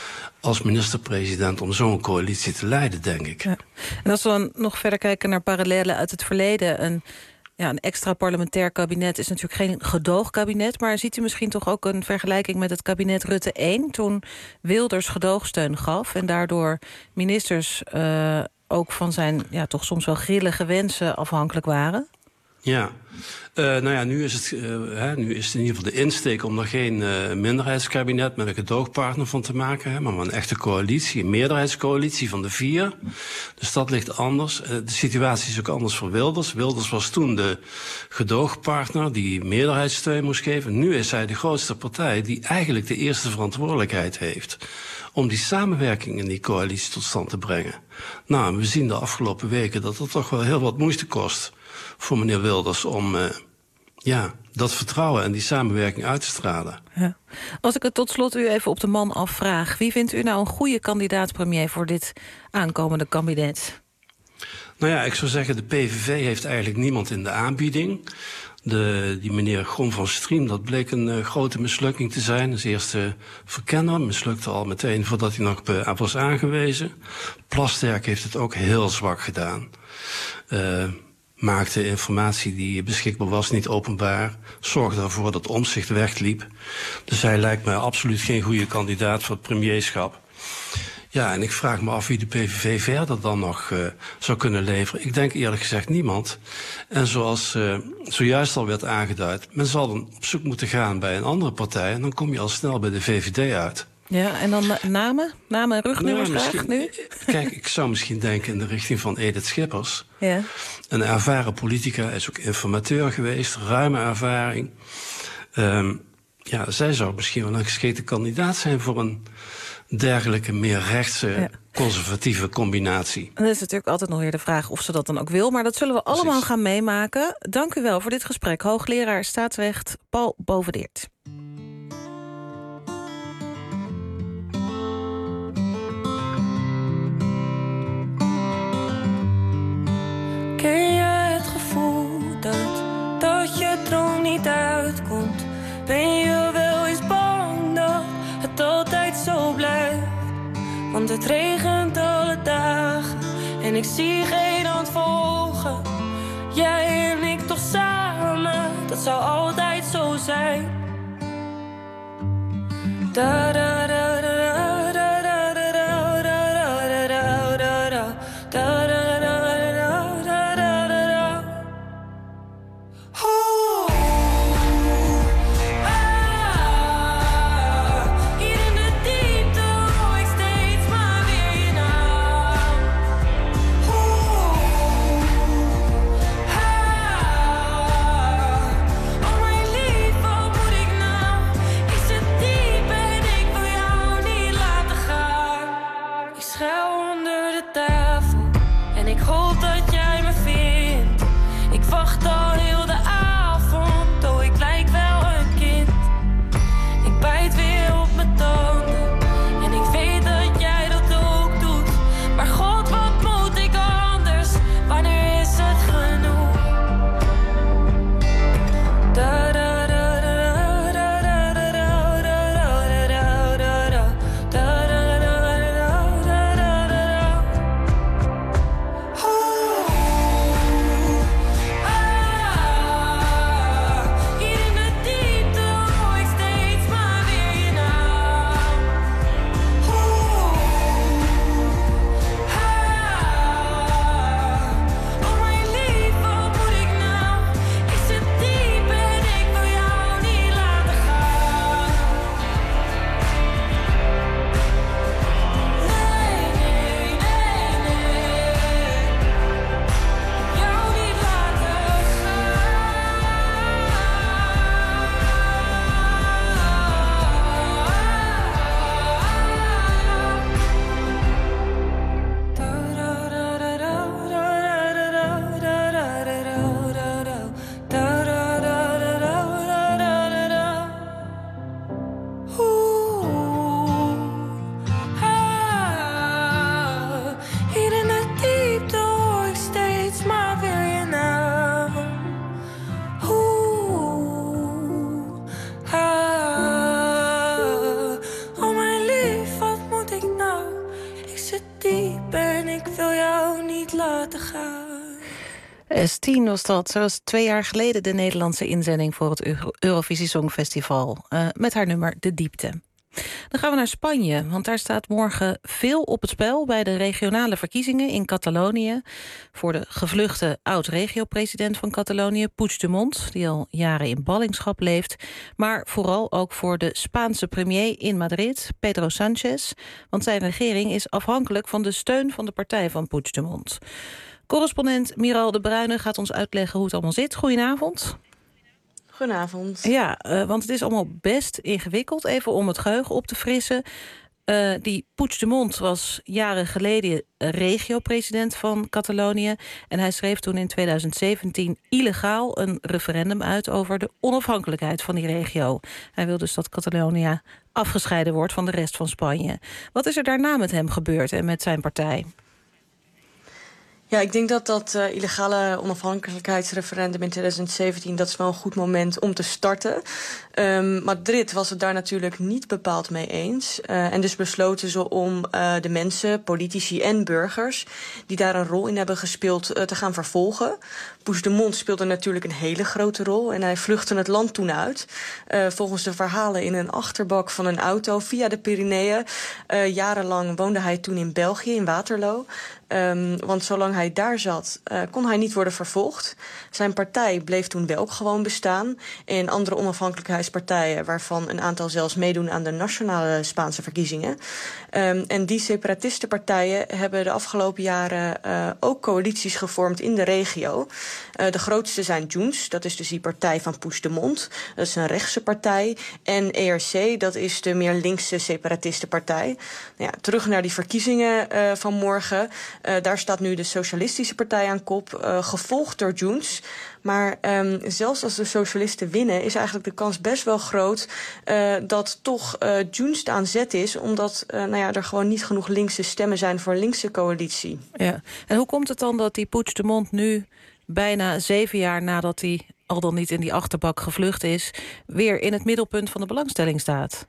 Y: als minister-president om zo'n coalitie te leiden, denk ik. Ja.
K: En als we dan nog verder kijken naar parallellen uit het verleden, een, ja, een extra parlementair kabinet is natuurlijk geen gedoogkabinet, maar ziet u misschien toch ook een vergelijking met het kabinet Rutte één, toen Wilders gedoogsteun gaf en daardoor ministers uh, ook van zijn ja, toch soms wel grillige wensen afhankelijk waren?
Y: Ja, uh, nou ja, nu is, het, uh, hè, nu is het in ieder geval de insteek om er geen uh, minderheidskabinet met een gedoogpartner van te maken, hè, maar een echte coalitie, een meerderheidscoalitie van de vier. Dus dat ligt anders. Uh, de situatie is ook anders voor Wilders. Wilders was toen de gedoogpartner die meerderheidssteun moest geven. Nu is hij de grootste partij die eigenlijk de eerste verantwoordelijkheid heeft om die samenwerking in die coalitie tot stand te brengen. Nou, we zien de afgelopen weken dat het toch wel heel wat moeite kost voor meneer Wilders om uh, ja, dat vertrouwen en die samenwerking uit te stralen.
K: Ja. Als ik het tot slot u even op de man afvraag, wie vindt u nou een goede kandidaat-premier voor dit aankomende kabinet?
Y: Nou ja, ik zou zeggen, de P V V heeft eigenlijk niemand in de aanbieding. De, die meneer Gon van Striem, dat bleek een uh, grote mislukking te zijn. Als eerste verkenner, mislukte al meteen voordat hij nog uh, was aangewezen. Plasterk heeft het ook heel zwak gedaan. Uh, maakte informatie die beschikbaar was niet openbaar. Zorgde ervoor dat Omtzigt wegliep. Dus hij lijkt mij absoluut geen goede kandidaat voor het premierschap. Ja, en ik vraag me af wie de P V V verder dan nog uh, zou kunnen leveren. Ik denk eerlijk gezegd niemand. En zoals uh, zojuist al werd aangeduid, men zal dan op zoek moeten gaan bij een andere partij en dan kom je al snel bij de V V D uit.
K: Ja, en dan namen? Namen en rugnummers nou, graag nu?
Y: Kijk, ik zou misschien denken in de richting van Edith Schippers.
K: Ja.
Y: Een ervaren politica, is ook informateur geweest, ruime ervaring. Um, ja, zij zou misschien wel een geschikte kandidaat zijn voor een dergelijke meer rechtse, ja, conservatieve combinatie.
K: En dat is natuurlijk altijd nog weer de vraag of ze dat dan ook wil, maar dat zullen we allemaal Precies. gaan meemaken. Dank u wel voor dit gesprek. Hoogleraar staatsrecht Paul Bovendeert.
A: Ken je het gevoel dat, dat je droom niet uitkomt? Ben je wel eens bang dat het altijd zo blijft? Want het regent alle dagen en ik zie geen hand volgen. Jij en ik toch samen, dat zou altijd zo zijn. Da da da da da da da da da da da da da da. laten gaan.
K: S tien was dat. Ze was twee jaar geleden de Nederlandse inzending voor het Euro- Eurovisie Songfestival. Uh, met haar nummer De Diepte. Dan gaan we naar Spanje, want daar staat morgen veel op het spel bij de regionale verkiezingen in Catalonië. Voor de gevluchte oud-regio-president van Catalonië, Puigdemont, die al jaren in ballingschap leeft. Maar vooral ook voor de Spaanse premier in Madrid, Pedro Sánchez. Want zijn regering is afhankelijk van de steun van de partij van Puigdemont. Correspondent Miral de Bruyne gaat ons uitleggen hoe het allemaal zit. Goedenavond.
F: Goedenavond.
K: Ja, uh, want het is allemaal best ingewikkeld. Even om het geheugen op te frissen. Uh, die Puigdemont was jaren geleden regio-president van Catalonië. En hij schreef toen in tweeduizend zeventien illegaal een referendum uit over de onafhankelijkheid van die regio. Hij wil dus dat Catalonië afgescheiden wordt van de rest van Spanje. Wat is er daarna met hem gebeurd en met zijn partij?
F: Ja, ik denk dat dat uh, illegale onafhankelijkheidsreferendum in tweeduizend zeventien... dat is wel een goed moment om te starten. Um, Madrid was het daar natuurlijk niet bepaald mee eens. Uh, en dus besloten ze om uh, de mensen, politici en burgers... die daar een rol in hebben gespeeld, uh, te gaan vervolgen. Puigdemont speelde natuurlijk een hele grote rol... en hij vluchtte het land toen uit. Uh, volgens de verhalen in een achterbak van een auto via de Pyreneeën. Uh, jarenlang woonde hij toen in België, in Waterloo... Um, want zolang hij daar zat, uh, kon hij niet worden vervolgd. Zijn partij bleef toen wel gewoon bestaan. En andere onafhankelijkheidspartijen, waarvan een aantal zelfs meedoen aan de nationale Spaanse verkiezingen. Um, en die separatistenpartijen hebben de afgelopen jaren uh, ook coalities gevormd in de regio. Uh, de grootste zijn Junts, dat is dus die partij van Puigdemont. Dat is een rechtse partij. En E R C, dat is de meer linkse separatistenpartij. Nou ja, terug naar die verkiezingen uh, van morgen. Uh, daar staat nu de Socialistische Partij aan kop, uh, gevolgd door Junts. Maar um, zelfs als de socialisten winnen, is eigenlijk de kans best wel groot uh, dat toch uh, Junts aan zet is, omdat uh, nou ja, er gewoon niet genoeg linkse stemmen zijn voor een linkse coalitie.
K: Ja. En hoe komt het dan dat die Puigdemont nu, bijna zeven jaar nadat hij al dan niet in die achterbak gevlucht is, weer in het middelpunt van de belangstelling staat?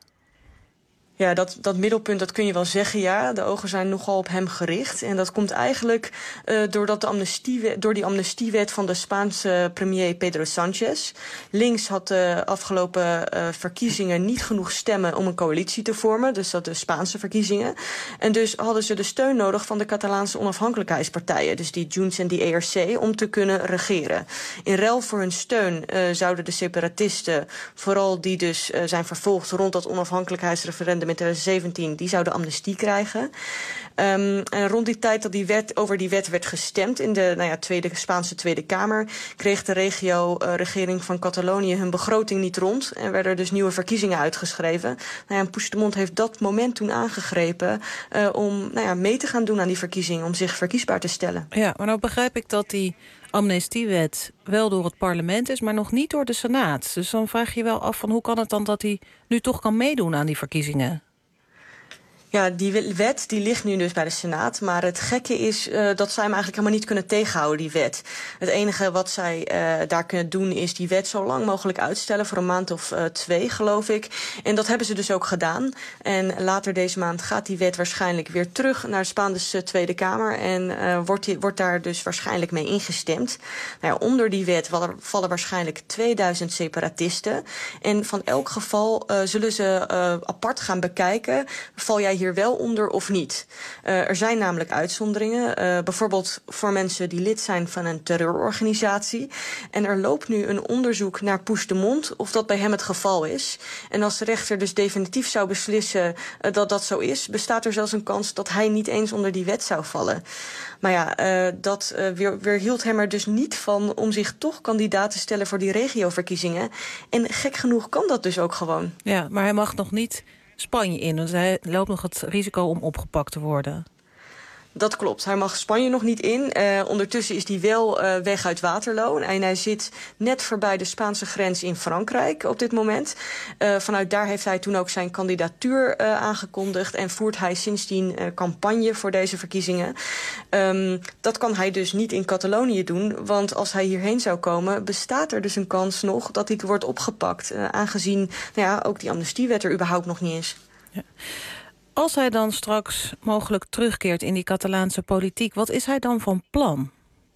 F: Ja, dat, dat middelpunt, dat kun je wel zeggen, ja. De ogen zijn nogal op hem gericht. En dat komt eigenlijk uh, doordat de amnestiewet, door die amnestiewet van de Spaanse premier Pedro Sánchez. Links had de afgelopen uh, verkiezingen niet genoeg stemmen om een coalitie te vormen. Dus dat de Spaanse verkiezingen. En dus hadden ze de steun nodig van de Catalaanse onafhankelijkheidspartijen. Dus die Junts en die E R C, om te kunnen regeren. In ruil voor hun steun uh, zouden de separatisten, vooral die dus uh, zijn vervolgd rond dat onafhankelijkheidsreferendum in tweeduizend zeventien, die zouden amnestie krijgen. Um, en rond die tijd dat die wet, over die wet werd gestemd in de nou ja, tweede, Spaanse Tweede Kamer, kreeg de regio-regering uh, van Catalonië hun begroting niet rond en werden er dus nieuwe verkiezingen uitgeschreven. Nou ja, en Puigdemont heeft dat moment toen aangegrepen uh, om nou ja, mee te gaan doen aan die verkiezingen, om zich verkiesbaar te stellen.
K: Ja, maar nou begrijp ik dat die amnestiewet wel door het parlement is, maar nog niet door de Senaat. Dus dan vraag je je wel af van hoe kan het dan dat hij nu toch kan meedoen aan die verkiezingen?
F: Ja, die wet die ligt nu dus bij de Senaat. Maar het gekke is uh, dat zij hem eigenlijk helemaal niet kunnen tegenhouden, die wet. Het enige wat zij uh, daar kunnen doen is die wet zo lang mogelijk uitstellen, voor een maand of uh, twee, geloof ik. En dat hebben ze dus ook gedaan. En later deze maand gaat die wet waarschijnlijk weer terug naar de Spaanse Tweede Kamer. En uh, wordt, die, wordt daar dus waarschijnlijk mee ingestemd. Nou ja, onder die wet vallen waarschijnlijk tweeduizend separatisten. En van elk geval uh, zullen ze uh, apart gaan bekijken, val jij hier wel onder of niet. Uh, er zijn namelijk uitzonderingen. Uh, bijvoorbeeld voor mensen die lid zijn van een terreurorganisatie. En er loopt nu een onderzoek naar Puigdemont of dat bij hem het geval is. En als de rechter dus definitief zou beslissen uh, dat dat zo is, bestaat er zelfs een kans dat hij niet eens onder die wet zou vallen. Maar ja, uh, dat uh, weer, weerhield hem er dus niet van om zich toch kandidaat te stellen voor die regioverkiezingen. En gek genoeg kan dat dus ook gewoon.
K: Ja, maar hij mag nog niet Spanje in, want hij loopt nog het risico om opgepakt te worden.
F: Dat klopt. Hij mag Spanje nog niet in. Uh, ondertussen is hij wel uh, weg uit Waterloo. En hij zit net voorbij de Spaanse grens in Frankrijk op dit moment. Uh, vanuit daar heeft hij toen ook zijn kandidatuur uh, aangekondigd. En voert hij sindsdien uh, campagne voor deze verkiezingen. Um, dat kan hij dus niet in Catalonië doen. Want als hij hierheen zou komen, bestaat er dus een kans nog dat hij wordt opgepakt. Uh, aangezien nou ja, ook die amnestiewet er überhaupt nog niet is.
K: Ja. Als hij dan straks mogelijk terugkeert in die Catalaanse politiek, wat is hij dan van plan?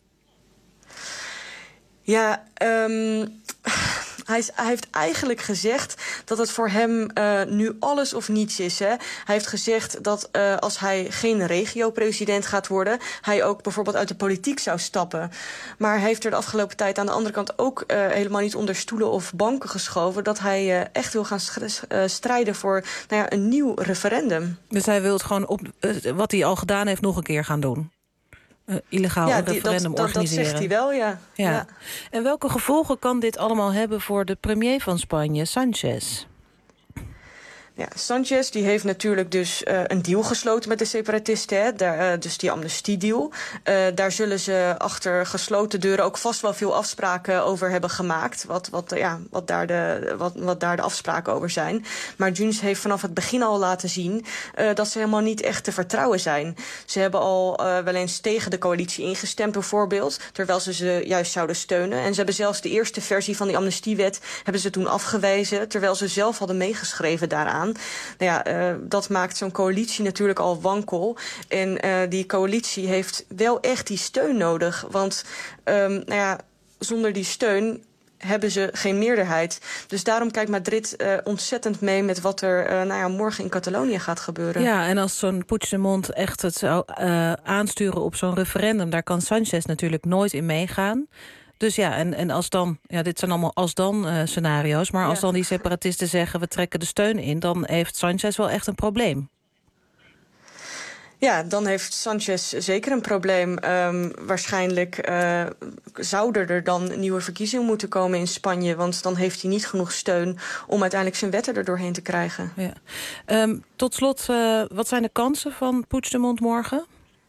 F: Ja, um, hij, is, hij heeft eigenlijk gezegd dat het voor hem uh, nu alles of niets is. Hè? Hij heeft gezegd dat uh, als hij geen regio-president gaat worden, hij ook bijvoorbeeld uit de politiek zou stappen. Maar hij heeft er de afgelopen tijd aan de andere kant ook uh, helemaal niet onder stoelen of banken geschoven dat hij uh, echt wil gaan strijden voor nou ja, een nieuw referendum.
K: Dus hij wil het gewoon op uh, wat hij al gedaan heeft nog een keer gaan doen? Uh, illegaal
F: ja,
K: een referendum
F: die, dat,
K: organiseren.
F: Dat zegt hij wel, ja.
K: ja.
F: ja.
K: En welke gevolgen kan dit allemaal hebben voor de premier van Spanje, Sanchez?
F: Ja, Sanchez die heeft natuurlijk dus uh, een deal gesloten met de separatisten, hè, daar, uh, dus die amnestiedeal. Uh, daar zullen ze achter gesloten deuren ook vast wel veel afspraken over hebben gemaakt. Wat, wat, uh, ja, wat, daar, de, wat, wat daar de afspraken over zijn. Maar Junts heeft vanaf het begin al laten zien uh, dat ze helemaal niet echt te vertrouwen zijn. Ze hebben al uh, wel eens tegen de coalitie ingestemd bijvoorbeeld, terwijl ze ze juist zouden steunen. En ze hebben zelfs de eerste versie van die amnestiewet hebben ze toen afgewezen, terwijl ze zelf hadden meegeschreven daaraan. Nou ja, uh, dat maakt zo'n coalitie natuurlijk al wankel. En uh, die coalitie heeft wel echt die steun nodig. Want um, nou ja, zonder die steun hebben ze geen meerderheid. Dus daarom kijkt Madrid uh, ontzettend mee met wat er uh, nou ja, morgen in Catalonië gaat gebeuren.
K: Ja, en als zo'n Puigdemont echt het zou uh, aansturen op zo'n referendum, daar kan Sanchez natuurlijk nooit in meegaan. Dus ja, en, en als dan, ja, dit zijn allemaal als-dan uh, scenario's, maar als ja. dan die separatisten zeggen we trekken de steun in, dan heeft Sanchez wel echt een probleem.
F: Ja, dan heeft Sanchez zeker een probleem. Um, waarschijnlijk uh, zouden er dan nieuwe verkiezingen moeten komen in Spanje, want dan heeft hij niet genoeg steun om uiteindelijk zijn wetten er doorheen te krijgen.
K: Ja. Um, tot slot, uh, wat zijn de kansen van Puigdemont morgen?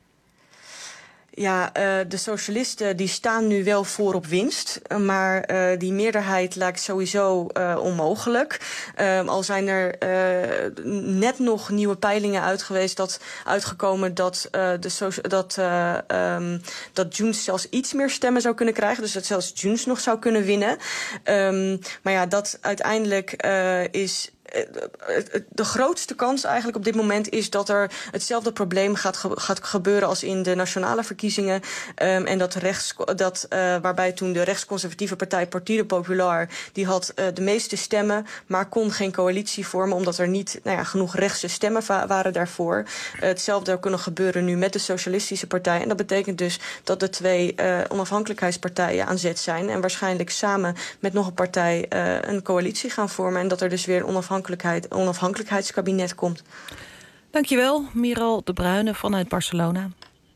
F: Ja, uh, de socialisten die staan nu wel voor op winst. Maar uh, die meerderheid lijkt sowieso uh, onmogelijk. Uh, al zijn er uh, net nog nieuwe peilingen uit geweest, dat uitgekomen dat, uh, de so- dat, uh, um, dat Junts zelfs iets meer stemmen zou kunnen krijgen. Dus dat zelfs Junts nog zou kunnen winnen. Um, maar ja, dat uiteindelijk uh, is... De grootste kans eigenlijk op dit moment is dat er hetzelfde probleem gaat, ge- gaat gebeuren als in de nationale verkiezingen. Um, en dat rechts, dat, uh, waarbij toen de rechtsconservatieve partij Partido Popular, die had uh, de meeste stemmen, maar kon geen coalitie vormen omdat er niet nou ja, genoeg rechtse stemmen va- waren daarvoor. Uh, hetzelfde zou kunnen gebeuren nu met de socialistische partij. En dat betekent dus dat de twee uh, onafhankelijkheidspartijen aan zet zijn en waarschijnlijk samen met nog een partij uh, een coalitie gaan vormen. En dat er dus weer een onafhankelijkheid onafhankelijkheidskabinet komt.
K: Dankjewel, Miral de Bruyne vanuit Barcelona.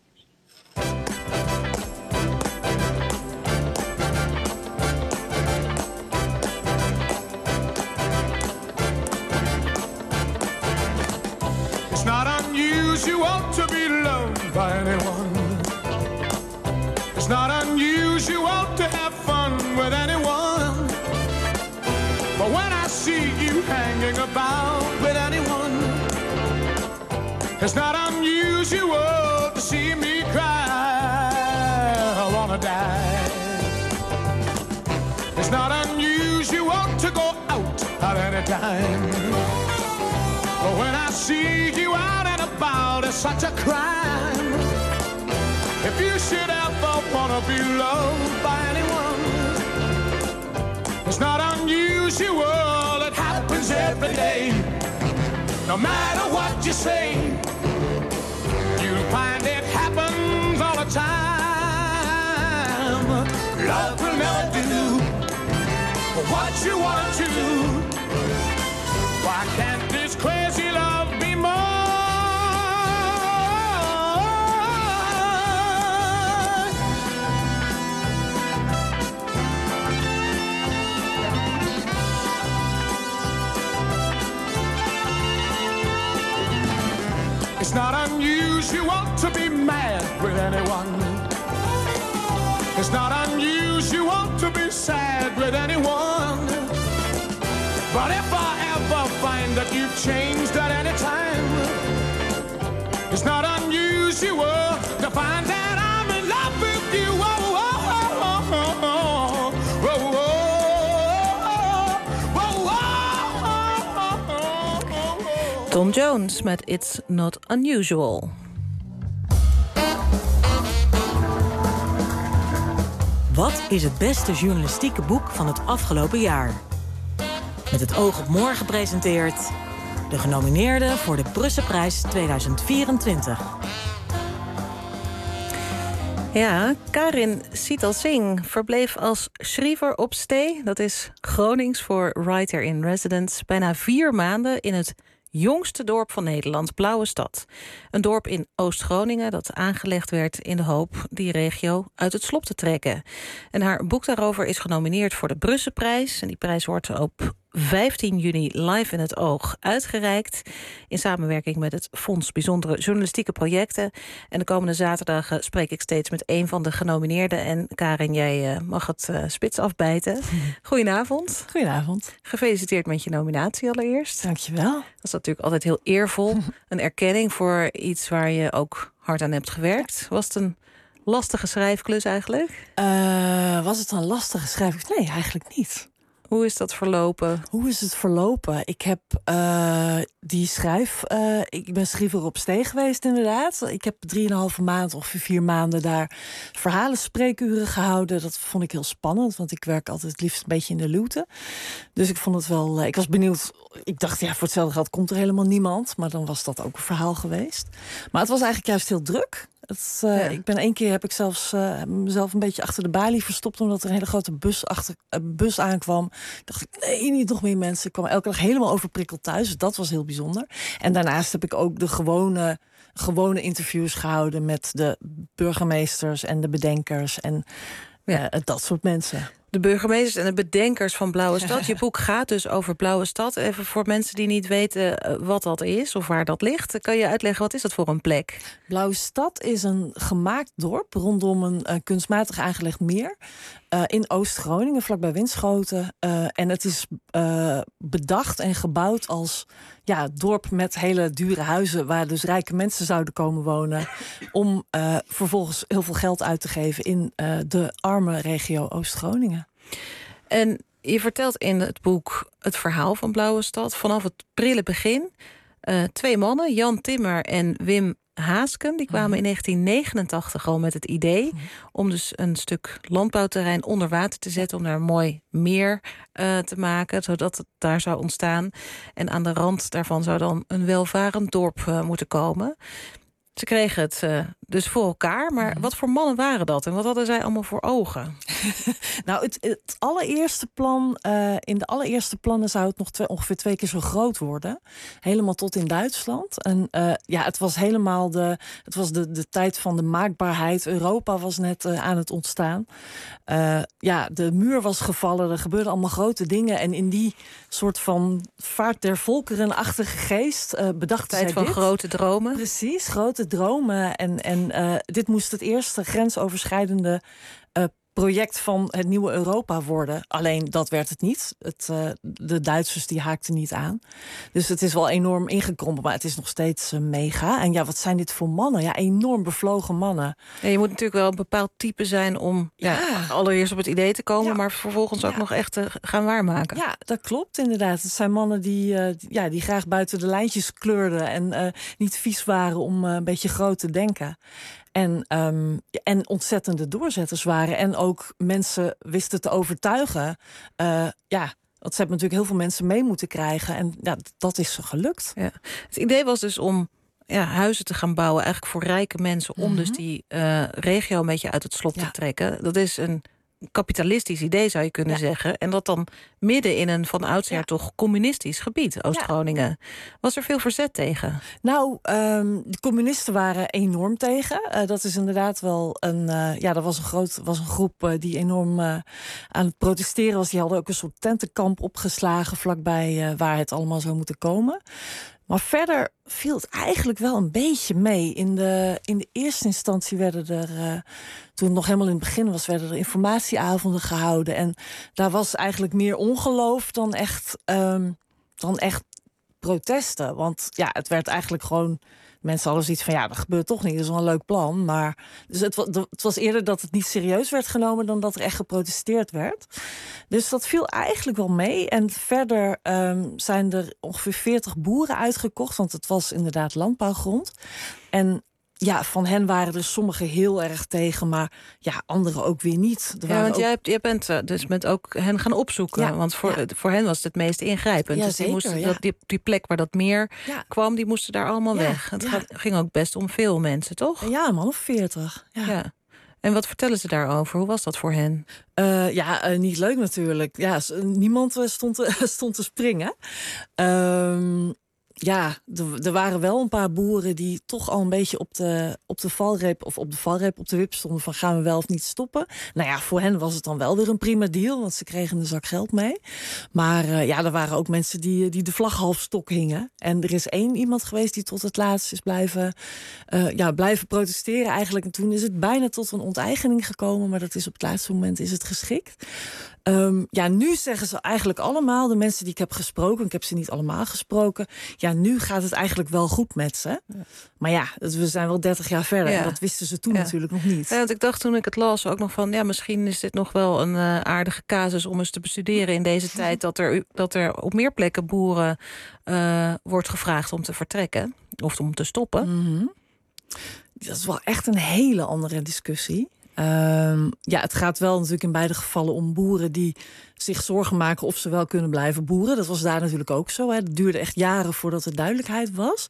G: It's not unusual to be loved by anyone. It's not unusual to have fun with anyone. But when I see you hanging about with anyone, it's not unusual to see me cry. I wanna die. It's not unusual to go out at any time. But when I see you out and about, it's such a crime. If you should ever wanna be loved by anyone, it's not unusual, it happens every day. No matter what you say, you'll find it happens all the time. Love will never do what you want to do. Why can't this crazy love be more? It's not unusual to be mad with anyone. It's not unusual to be sad with anyone. But if I ever find that you've changed at any time, it's not unusual to find that I'm in love with you. Oh, oh, oh, oh, oh, oh, oh, oh, oh, oh, oh, oh, oh.
K: Tom Jones met It's Not Unusual.
J: Wat is het beste journalistieke boek van het afgelopen jaar? Met het oog op morgen presenteert de genomineerden voor de Brusselprijs tweeduizend vierentwintig.
K: Ja, Karin Sittal-Singh verbleef als schrijver op stee. Dat is Gronings voor writer in residence. Bijna vier maanden in het jongste dorp van Nederland, Blauwestad. Een dorp in Oost-Groningen dat aangelegd werd in de hoop die regio uit het slop te trekken. En haar boek daarover is genomineerd voor de Brusselprijs. En die prijs wordt op vijftien juni live in het Oog uitgereikt in samenwerking met het Fonds Bijzondere Journalistieke Projecten. En de komende zaterdagen spreek ik steeds met een van de genomineerden. En Karin, jij uh, mag het uh, spits afbijten. Goedenavond.
H: Goedenavond.
K: Gefeliciteerd met je nominatie allereerst.
H: Dankjewel.
K: Dat is natuurlijk altijd heel eervol. Een erkenning voor iets waar je ook hard aan hebt gewerkt. Was het een lastige schrijfklus eigenlijk?
H: Uh, was het een lastige schrijfklus? Nee, eigenlijk niet.
K: Hoe is dat verlopen?
H: Hoe is het verlopen? Ik heb uh, die schrijf... Uh, ik ben schrijver op stee geweest, inderdaad. Ik heb drieënhalve maand of vier maanden daar verhalenspreekuren gehouden. Dat vond ik heel spannend, want ik werk altijd het liefst een beetje in de luwte. Dus ik vond het wel... Uh, ik was benieuwd... Ik dacht, ja, voor hetzelfde geld komt er helemaal niemand. Maar dan was dat ook een verhaal geweest. Maar het was eigenlijk juist heel druk. Het, uh, ja. Ik ben één keer heb ik zelfs uh, mezelf een beetje achter de balie verstopt, omdat er een hele grote bus, achter, uh, bus aankwam. Dacht ik, nee, niet nog meer mensen. Ik kwam elke dag helemaal overprikkeld thuis. Dus dat was heel bijzonder. En daarnaast heb ik ook de gewone, gewone interviews gehouden met de burgemeesters en de bedenkers en ja, uh, dat soort mensen.
K: De burgemeesters en de bedenkers van Blauwestad. Je boek gaat dus over Blauwestad. Even voor mensen die niet weten wat dat is of waar dat ligt. Kan je uitleggen, wat is dat voor een plek?
H: Blauwestad is een gemaakt dorp rondom een uh, kunstmatig aangelegd meer. Uh, in Oost-Groningen, vlakbij Winschoten. Uh, en het is uh, bedacht en gebouwd als ja, dorp met hele dure huizen, waar dus rijke mensen zouden komen wonen, om uh, vervolgens heel veel geld uit te geven in uh, de arme regio Oost-Groningen.
K: En je vertelt in het boek het verhaal van Blauwestad vanaf het prille begin. Uh, twee mannen, Jan Timmer en Wim Haasken, die kwamen in negentien negenentachtig al met het idee om dus een stuk landbouwterrein onder water te zetten, om daar een mooi meer uh, te maken, zodat het daar zou ontstaan. En aan de rand daarvan zou dan een welvarend dorp uh, moeten komen. Ze kregen het uh, dus voor elkaar, maar wat voor mannen waren dat en wat hadden zij allemaal voor ogen?
H: Nou, het, het allereerste plan, uh, in de allereerste plannen zou het nog twee, ongeveer twee keer zo groot worden. Helemaal tot in Duitsland. En uh, ja, het was helemaal de, het was de, de tijd van de maakbaarheid. Europa was net uh, aan het ontstaan. Uh, ja, de muur was gevallen, er gebeurden allemaal grote dingen. En in die soort van vaart der volkerenachtige geest uh, bedachten
K: tijd
H: zij
K: van
H: dit.
K: grote dromen.
H: Precies, grote dromen. En, en uh, dit moest het eerste grensoverschrijdende uh, project van het nieuwe Europa worden. Alleen dat werd het niet. Het, uh, de Duitsers die haakten niet aan. Dus het is wel enorm ingekrompen, maar het is nog steeds uh, mega. En ja, wat zijn dit voor mannen? Ja, enorm bevlogen mannen.
K: Ja, je moet natuurlijk wel een bepaald type zijn om ja. Ja, allereerst op het idee te komen, ja. maar vervolgens ook ja. nog echt te gaan waarmaken.
H: Ja, dat klopt inderdaad. Het zijn mannen die, uh, ja, die graag buiten de lijntjes kleurden en uh, niet vies waren om uh, een beetje groot te denken. En, um, en ontzettende doorzetters waren. En ook mensen wisten te overtuigen. Uh, ja, want ze hebben natuurlijk heel veel mensen mee moeten krijgen. En ja, dat is ze gelukt.
K: Ja. Het idee was dus om ja, huizen te gaan bouwen, eigenlijk voor rijke mensen, om mm-hmm. dus die uh, regio een beetje uit het slop ja. te trekken. Dat is een kapitalistisch idee, zou je kunnen ja. zeggen. En dat dan midden in een van oudsher ja. toch communistisch gebied, Oost-Groningen. Ja. Was er veel verzet tegen?
H: Nou, um, de communisten waren enorm tegen. Uh, dat is inderdaad wel een... Uh, ja, er was een, groot, was een groep uh, die enorm uh, aan het protesteren was. Die hadden ook een soort tentenkamp opgeslagen vlakbij uh, waar het allemaal zou moeten komen. Maar verder viel het eigenlijk wel een beetje mee. In de, in de eerste instantie werden er, uh, toen het nog helemaal in het begin was, werden er informatieavonden gehouden. En daar was eigenlijk meer ongeloof dan echt, um, dan echt protesten. Want ja, het werd eigenlijk gewoon... Mensen hadden zoiets van, ja, dat gebeurt toch niet. Dat is wel een leuk plan. Maar dus het, was, het was eerder dat het niet serieus werd genomen... dan dat er echt geprotesteerd werd. Dus dat viel eigenlijk wel mee. En verder um, zijn er ongeveer veertig boeren uitgekocht... want het was inderdaad landbouwgrond. En ja, van hen waren er sommigen heel erg tegen... maar ja, anderen ook weer niet. Er
K: ja, want
H: ook...
K: jij, hebt, jij bent uh, dus met ook hen gaan opzoeken. Ja, want voor, ja. voor hen was het het meest ingrijpend.
H: Ja,
K: dus die,
H: zeker,
K: moesten,
H: ja.
K: dat, die, die plek waar dat meer
H: ja.
K: kwam... die moesten daar allemaal
H: ja,
K: weg. Het
H: ja.
K: gaat, ging ook best om veel mensen, toch?
H: Ja, een man of veertig. Ja.
K: ja. En wat vertellen ze daarover? Hoe was dat voor hen?
H: Uh, ja, uh, niet leuk natuurlijk. Ja, niemand stond te, stond te springen. Um, Ja, er waren wel een paar boeren die toch al een beetje op de, op de valreep... of op de valreep, op de wip stonden van gaan we wel of niet stoppen. Nou ja, voor hen was het dan wel weer een prima deal... want ze kregen een zak geld mee. Maar uh, ja, er waren ook mensen die, die de vlag half stok hingen. En er is één iemand geweest die tot het laatst is blijven, uh, ja, blijven protesteren eigenlijk. En toen is het bijna tot een onteigening gekomen... maar dat is op het laatste moment is het geschikt. Um, ja, nu zeggen ze eigenlijk allemaal, de mensen die ik heb gesproken... ik heb ze niet allemaal gesproken... ja, nu gaat het eigenlijk wel goed met ze. Ja. Maar ja, we zijn wel dertig jaar verder. Ja. En dat wisten ze toen ja. natuurlijk nog niet.
K: Ja, want ik dacht toen ik het las ook nog van... ja, misschien is dit nog wel een uh, aardige casus om eens te bestuderen... in deze tijd dat er, dat er op meer plekken boeren uh, wordt gevraagd om te vertrekken. Of om te stoppen.
H: Mm-hmm. Dat is wel echt een hele andere discussie. Um, ja, het gaat wel natuurlijk in beide gevallen om boeren die zich zorgen maken of ze wel kunnen blijven boeren. Dat was daar natuurlijk ook zo. Hè. Het duurde echt jaren voordat er duidelijkheid was.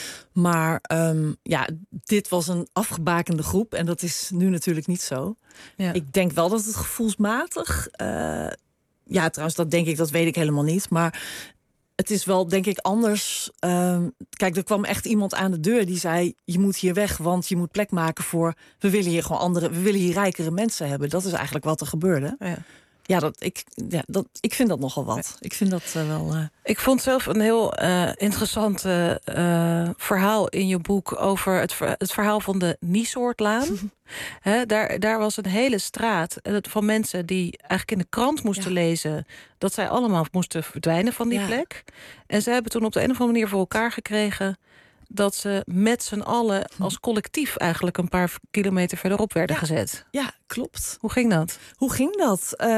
H: Maar um, ja, dit was een afgebakende groep en dat is nu natuurlijk niet zo. Ja. Ik denk wel dat het gevoelsmatig... Uh, ja, trouwens, dat denk ik, dat weet ik helemaal niet. Maar het is wel, denk ik, anders. Um, kijk, er kwam echt iemand aan de deur die zei... je moet hier weg, want je moet plek maken voor... we willen hier gewoon andere, we willen hier rijkere mensen hebben. Dat is eigenlijk wat er gebeurde. Ja, ja, dat, ik, ja dat, ik vind dat nogal wat. Ja. Ik vind dat uh, wel... Uh...
K: Ik vond zelf een heel uh, interessant uh, uh, verhaal in je boek... over het, ver, het verhaal van de Niesoortlaan. He, daar, daar was een hele straat van mensen die eigenlijk in de krant moesten ja. lezen... dat zij allemaal moesten verdwijnen van die ja. plek. En ze hebben toen op de een of andere manier voor elkaar gekregen... dat ze met z'n allen als collectief eigenlijk een paar kilometer verderop werden
H: ja.
K: gezet.
H: Ja, klopt.
K: Hoe ging dat?
H: Hoe ging dat? Uh,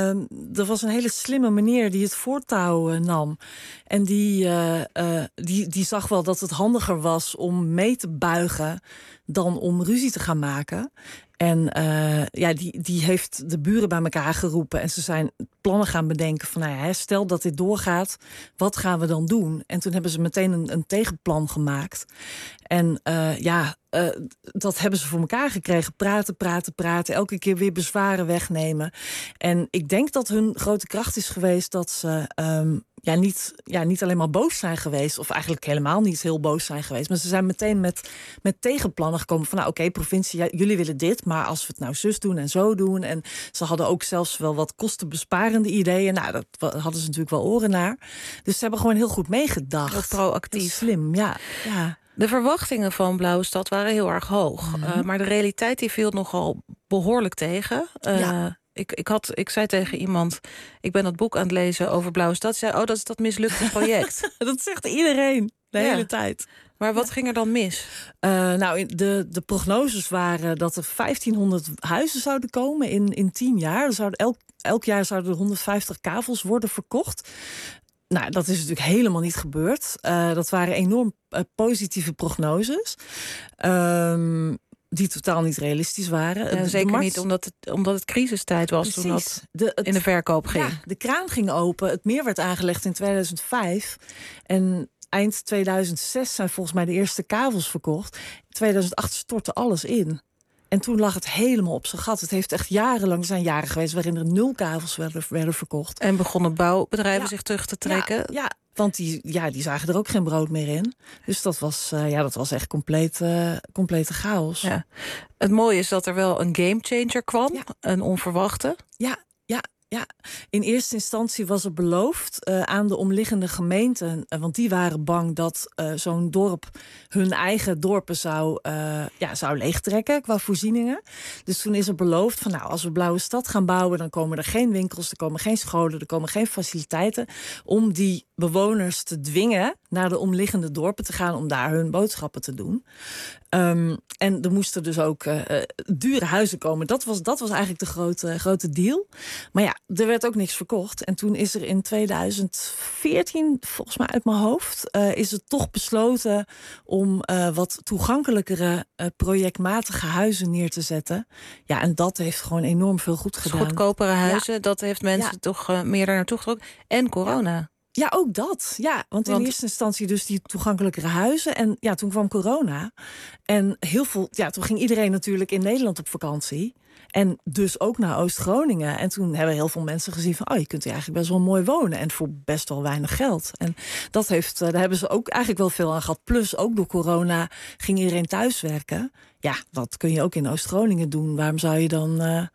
H: er was een hele slimme meneer die het voortouw uh, nam. En die, uh, uh, die, die zag wel dat het handiger was om mee te buigen... dan om ruzie te gaan maken. En uh, ja, die, die heeft de buren bij elkaar geroepen. En ze zijn plannen gaan bedenken van... Nou ja, stel dat dit doorgaat, wat gaan we dan doen? En toen hebben ze meteen een, een tegenplan gemaakt. En uh, ja, uh, dat hebben ze voor elkaar gekregen. Praten, praten, praten. Elke keer weer bezwaren wegnemen. En ik denk dat hun grote kracht is geweest... dat ze um, ja, niet, ja, niet alleen maar boos zijn geweest... of eigenlijk helemaal niet heel boos zijn geweest... maar ze zijn meteen met, met tegenplannen gekomen van... nou oké, okay, provincie, ja, jullie willen dit... maar als we het nou zus doen en zo doen... en ze hadden ook zelfs wel wat kostenbesparende ideeën... nou, dat hadden ze natuurlijk wel oren naar. Dus ze hebben gewoon heel goed meegedacht.
K: Heel proactief.
H: Slim, ja, ja.
K: De verwachtingen van Blauwestad waren heel erg hoog. Mm-hmm. Uh, maar de realiteit die viel nogal behoorlijk tegen. Uh, ja. Ik, ik, had, ik zei tegen iemand, ik ben dat boek aan het lezen over Blauwestad. Zei, oh, dat is dat mislukte project.
H: Dat zegt iedereen de ja. hele tijd.
K: Maar wat ja. ging er dan mis?
H: Uh, nou, de, de prognoses waren dat er vijftienhonderd huizen zouden komen in, in tien jaar. Er zouden elk, elk jaar zouden er honderdvijftig kavels worden verkocht. Nou, dat is natuurlijk helemaal niet gebeurd. Uh, dat waren enorm uh, positieve prognoses. Um, die totaal niet realistisch waren.
K: Ja, zeker markt... niet omdat het, omdat het crisistijd was. Precies. Toen dat de, het, in de verkoop ging.
H: Ja, de kraan ging open. Het meer werd aangelegd in tweeduizend vijf. En eind tweeduizend zes zijn volgens mij de eerste kavels verkocht. In tweeduizend acht stortte alles in. En toen lag het helemaal op zijn gat. Het heeft echt jarenlang, er zijn jaren geweest... waarin er nul kavels werden, werden verkocht.
K: En begonnen bouwbedrijven ja. zich terug te trekken.
H: Ja, ja, want die, ja, die zagen er ook geen brood meer in. Dus dat was, uh, ja, dat was echt compleet, uh, complete chaos.
K: Ja. Het mooie is dat er wel een gamechanger kwam. Ja. Een onverwachte.
H: Ja, ja. Ja, in eerste instantie was er beloofd uh, aan de omliggende gemeenten, uh, want die waren bang dat uh, zo'n dorp hun eigen dorpen zou, uh, ja, zou leegtrekken qua voorzieningen. Dus toen is er beloofd van nou, als we Blauwe Stad gaan bouwen, dan komen er geen winkels, er komen geen scholen, er komen geen faciliteiten om die bewoners te dwingen naar de omliggende dorpen te gaan om daar hun boodschappen te doen. Um, en er moesten dus ook uh, dure huizen komen. Dat was, dat was eigenlijk de grote, grote deal. Maar ja, er werd ook niks verkocht. En toen is er in tweeduizend veertien, volgens mij uit mijn hoofd, uh, is het toch besloten om uh, wat toegankelijkere uh, projectmatige huizen neer te zetten. Ja, en dat heeft gewoon enorm veel goed gedaan.
K: Goedkopere huizen,
H: ja.
K: dat heeft mensen ja. toch uh, meer daar naartoe getrokken. En corona.
H: Ja. Ja, ook dat. Ja, want in want... eerste instantie dus die toegankelijkere huizen. En ja, toen kwam corona. En heel veel, ja, toen ging iedereen natuurlijk in Nederland op vakantie. En dus ook naar Oost-Groningen. En toen hebben heel veel mensen gezien van, oh, je kunt hier eigenlijk best wel mooi wonen. En voor best wel weinig geld. En dat heeft, daar hebben ze ook eigenlijk wel veel aan gehad. Plus ook door corona ging iedereen thuiswerken. Ja, dat kun je ook in Oost-Groningen doen. Waarom zou je dan... Uh,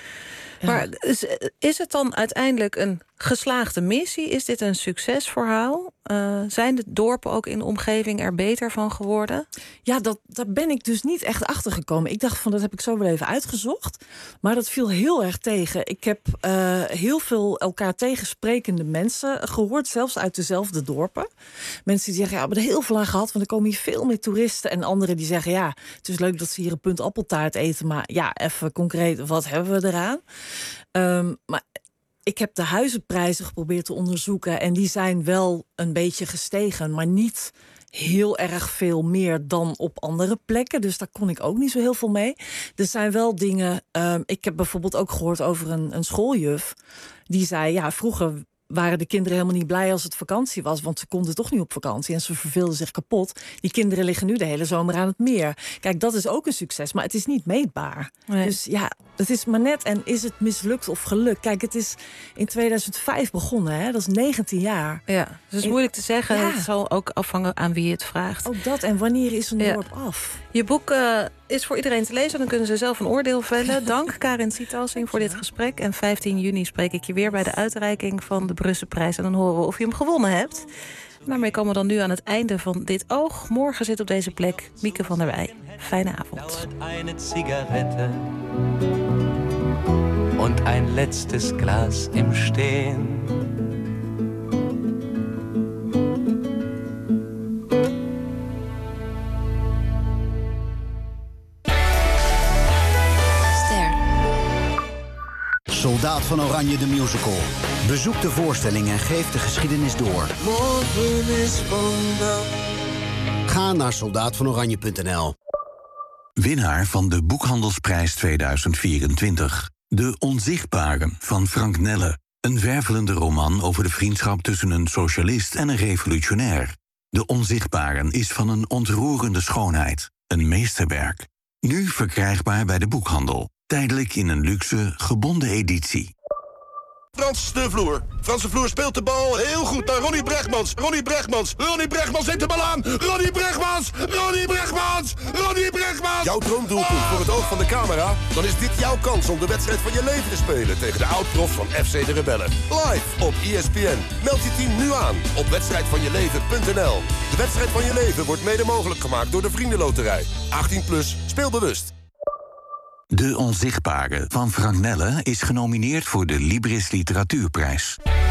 K: Ja. Maar is, is het dan uiteindelijk een geslaagde missie? Is dit een succesverhaal? Uh, zijn de dorpen ook in de omgeving er beter van geworden?
H: Ja, dat, daar ben ik dus niet echt achter gekomen. Ik dacht van, dat heb ik zo wel even uitgezocht. Maar dat viel heel erg tegen. Ik heb uh, heel veel elkaar tegensprekende mensen gehoord, zelfs uit dezelfde dorpen. Mensen die zeggen, ja, we hebben er heel veel aan gehad, want er komen hier veel meer toeristen. En anderen die zeggen, ja, het is leuk dat ze hier een punt appeltaart eten, maar ja, even concreet, wat hebben we eraan? Um, maar ik heb de huizenprijzen geprobeerd te onderzoeken en die zijn wel een beetje gestegen, maar niet heel erg veel meer dan op andere plekken. Dus daar kon ik ook niet zo heel veel mee. Er zijn wel dingen... Um, ik heb bijvoorbeeld ook gehoord over een, een schooljuf. Die zei, ja, vroeger waren de kinderen helemaal niet blij als het vakantie was, want ze konden toch niet op vakantie en ze verveelden zich kapot. Die kinderen liggen nu de hele zomer aan het meer. Kijk, dat is ook een succes, maar het is niet meetbaar. Nee. Dus ja, het is maar net, en is het mislukt of gelukt? Kijk, het is in tweeduizend vijf begonnen, hè? Dat is negentien jaar.
K: Ja, dus het is in... moeilijk te zeggen. Ja. Het zal ook afhangen aan wie het vraagt.
H: Ook dat, en wanneer is een
K: ja.
H: dorp af?
K: Je boek uh, is voor iedereen te lezen, dan kunnen ze zelf een oordeel vellen. Dank, Karin Sietalsing, voor dit gesprek. En vijftien juni spreek ik je weer bij de uitreiking van de Brusselprijs. En dan horen we of je hem gewonnen hebt. Daarmee komen we dan nu aan het einde van Dit Oog. Morgen zit op deze plek Mieke van der Wij. Fijne avond.
I: Eine Zigarette und ein letztes Glas im Stehen.
L: Soldaat van Oranje de Musical. Bezoek de voorstelling en geef de geschiedenis door.
I: Morgen is vandaag.
L: Ga naar soldaat van oranje punt n l.
M: Winnaar van de Boekhandelsprijs tweeduizend vierentwintig. De Onzichtbaren van Frank Nelle. Een wervelende roman over de vriendschap tussen een socialist en een revolutionair. De Onzichtbaren is van een ontroerende schoonheid. Een meesterwerk. Nu verkrijgbaar bij de boekhandel. Tijdelijk in een luxe, gebonden editie.
N: Frans de Vloer. Frans de Vloer speelt de bal heel goed naar Ronnie Brechtmans. Ronnie Brechtmans. Ronnie Brechtmans neemt de bal aan. Ronnie Brechtmans. Ronnie Brechtmans. Ronnie Brechtmans. Jouw droomdoelpunt oh. voor het oog van de camera? Dan is dit jouw kans om de wedstrijd van je leven te spelen tegen de oud-profs van F C de Rebellen. Live op E S P N. Meld je team nu aan op wedstrijd van je leven punt n l. De wedstrijd van je leven wordt mede mogelijk gemaakt door de Vriendenloterij. achttien plus, speel bewust.
M: De Onzichtbare van Frank Nelle is genomineerd voor de Libris Literatuurprijs.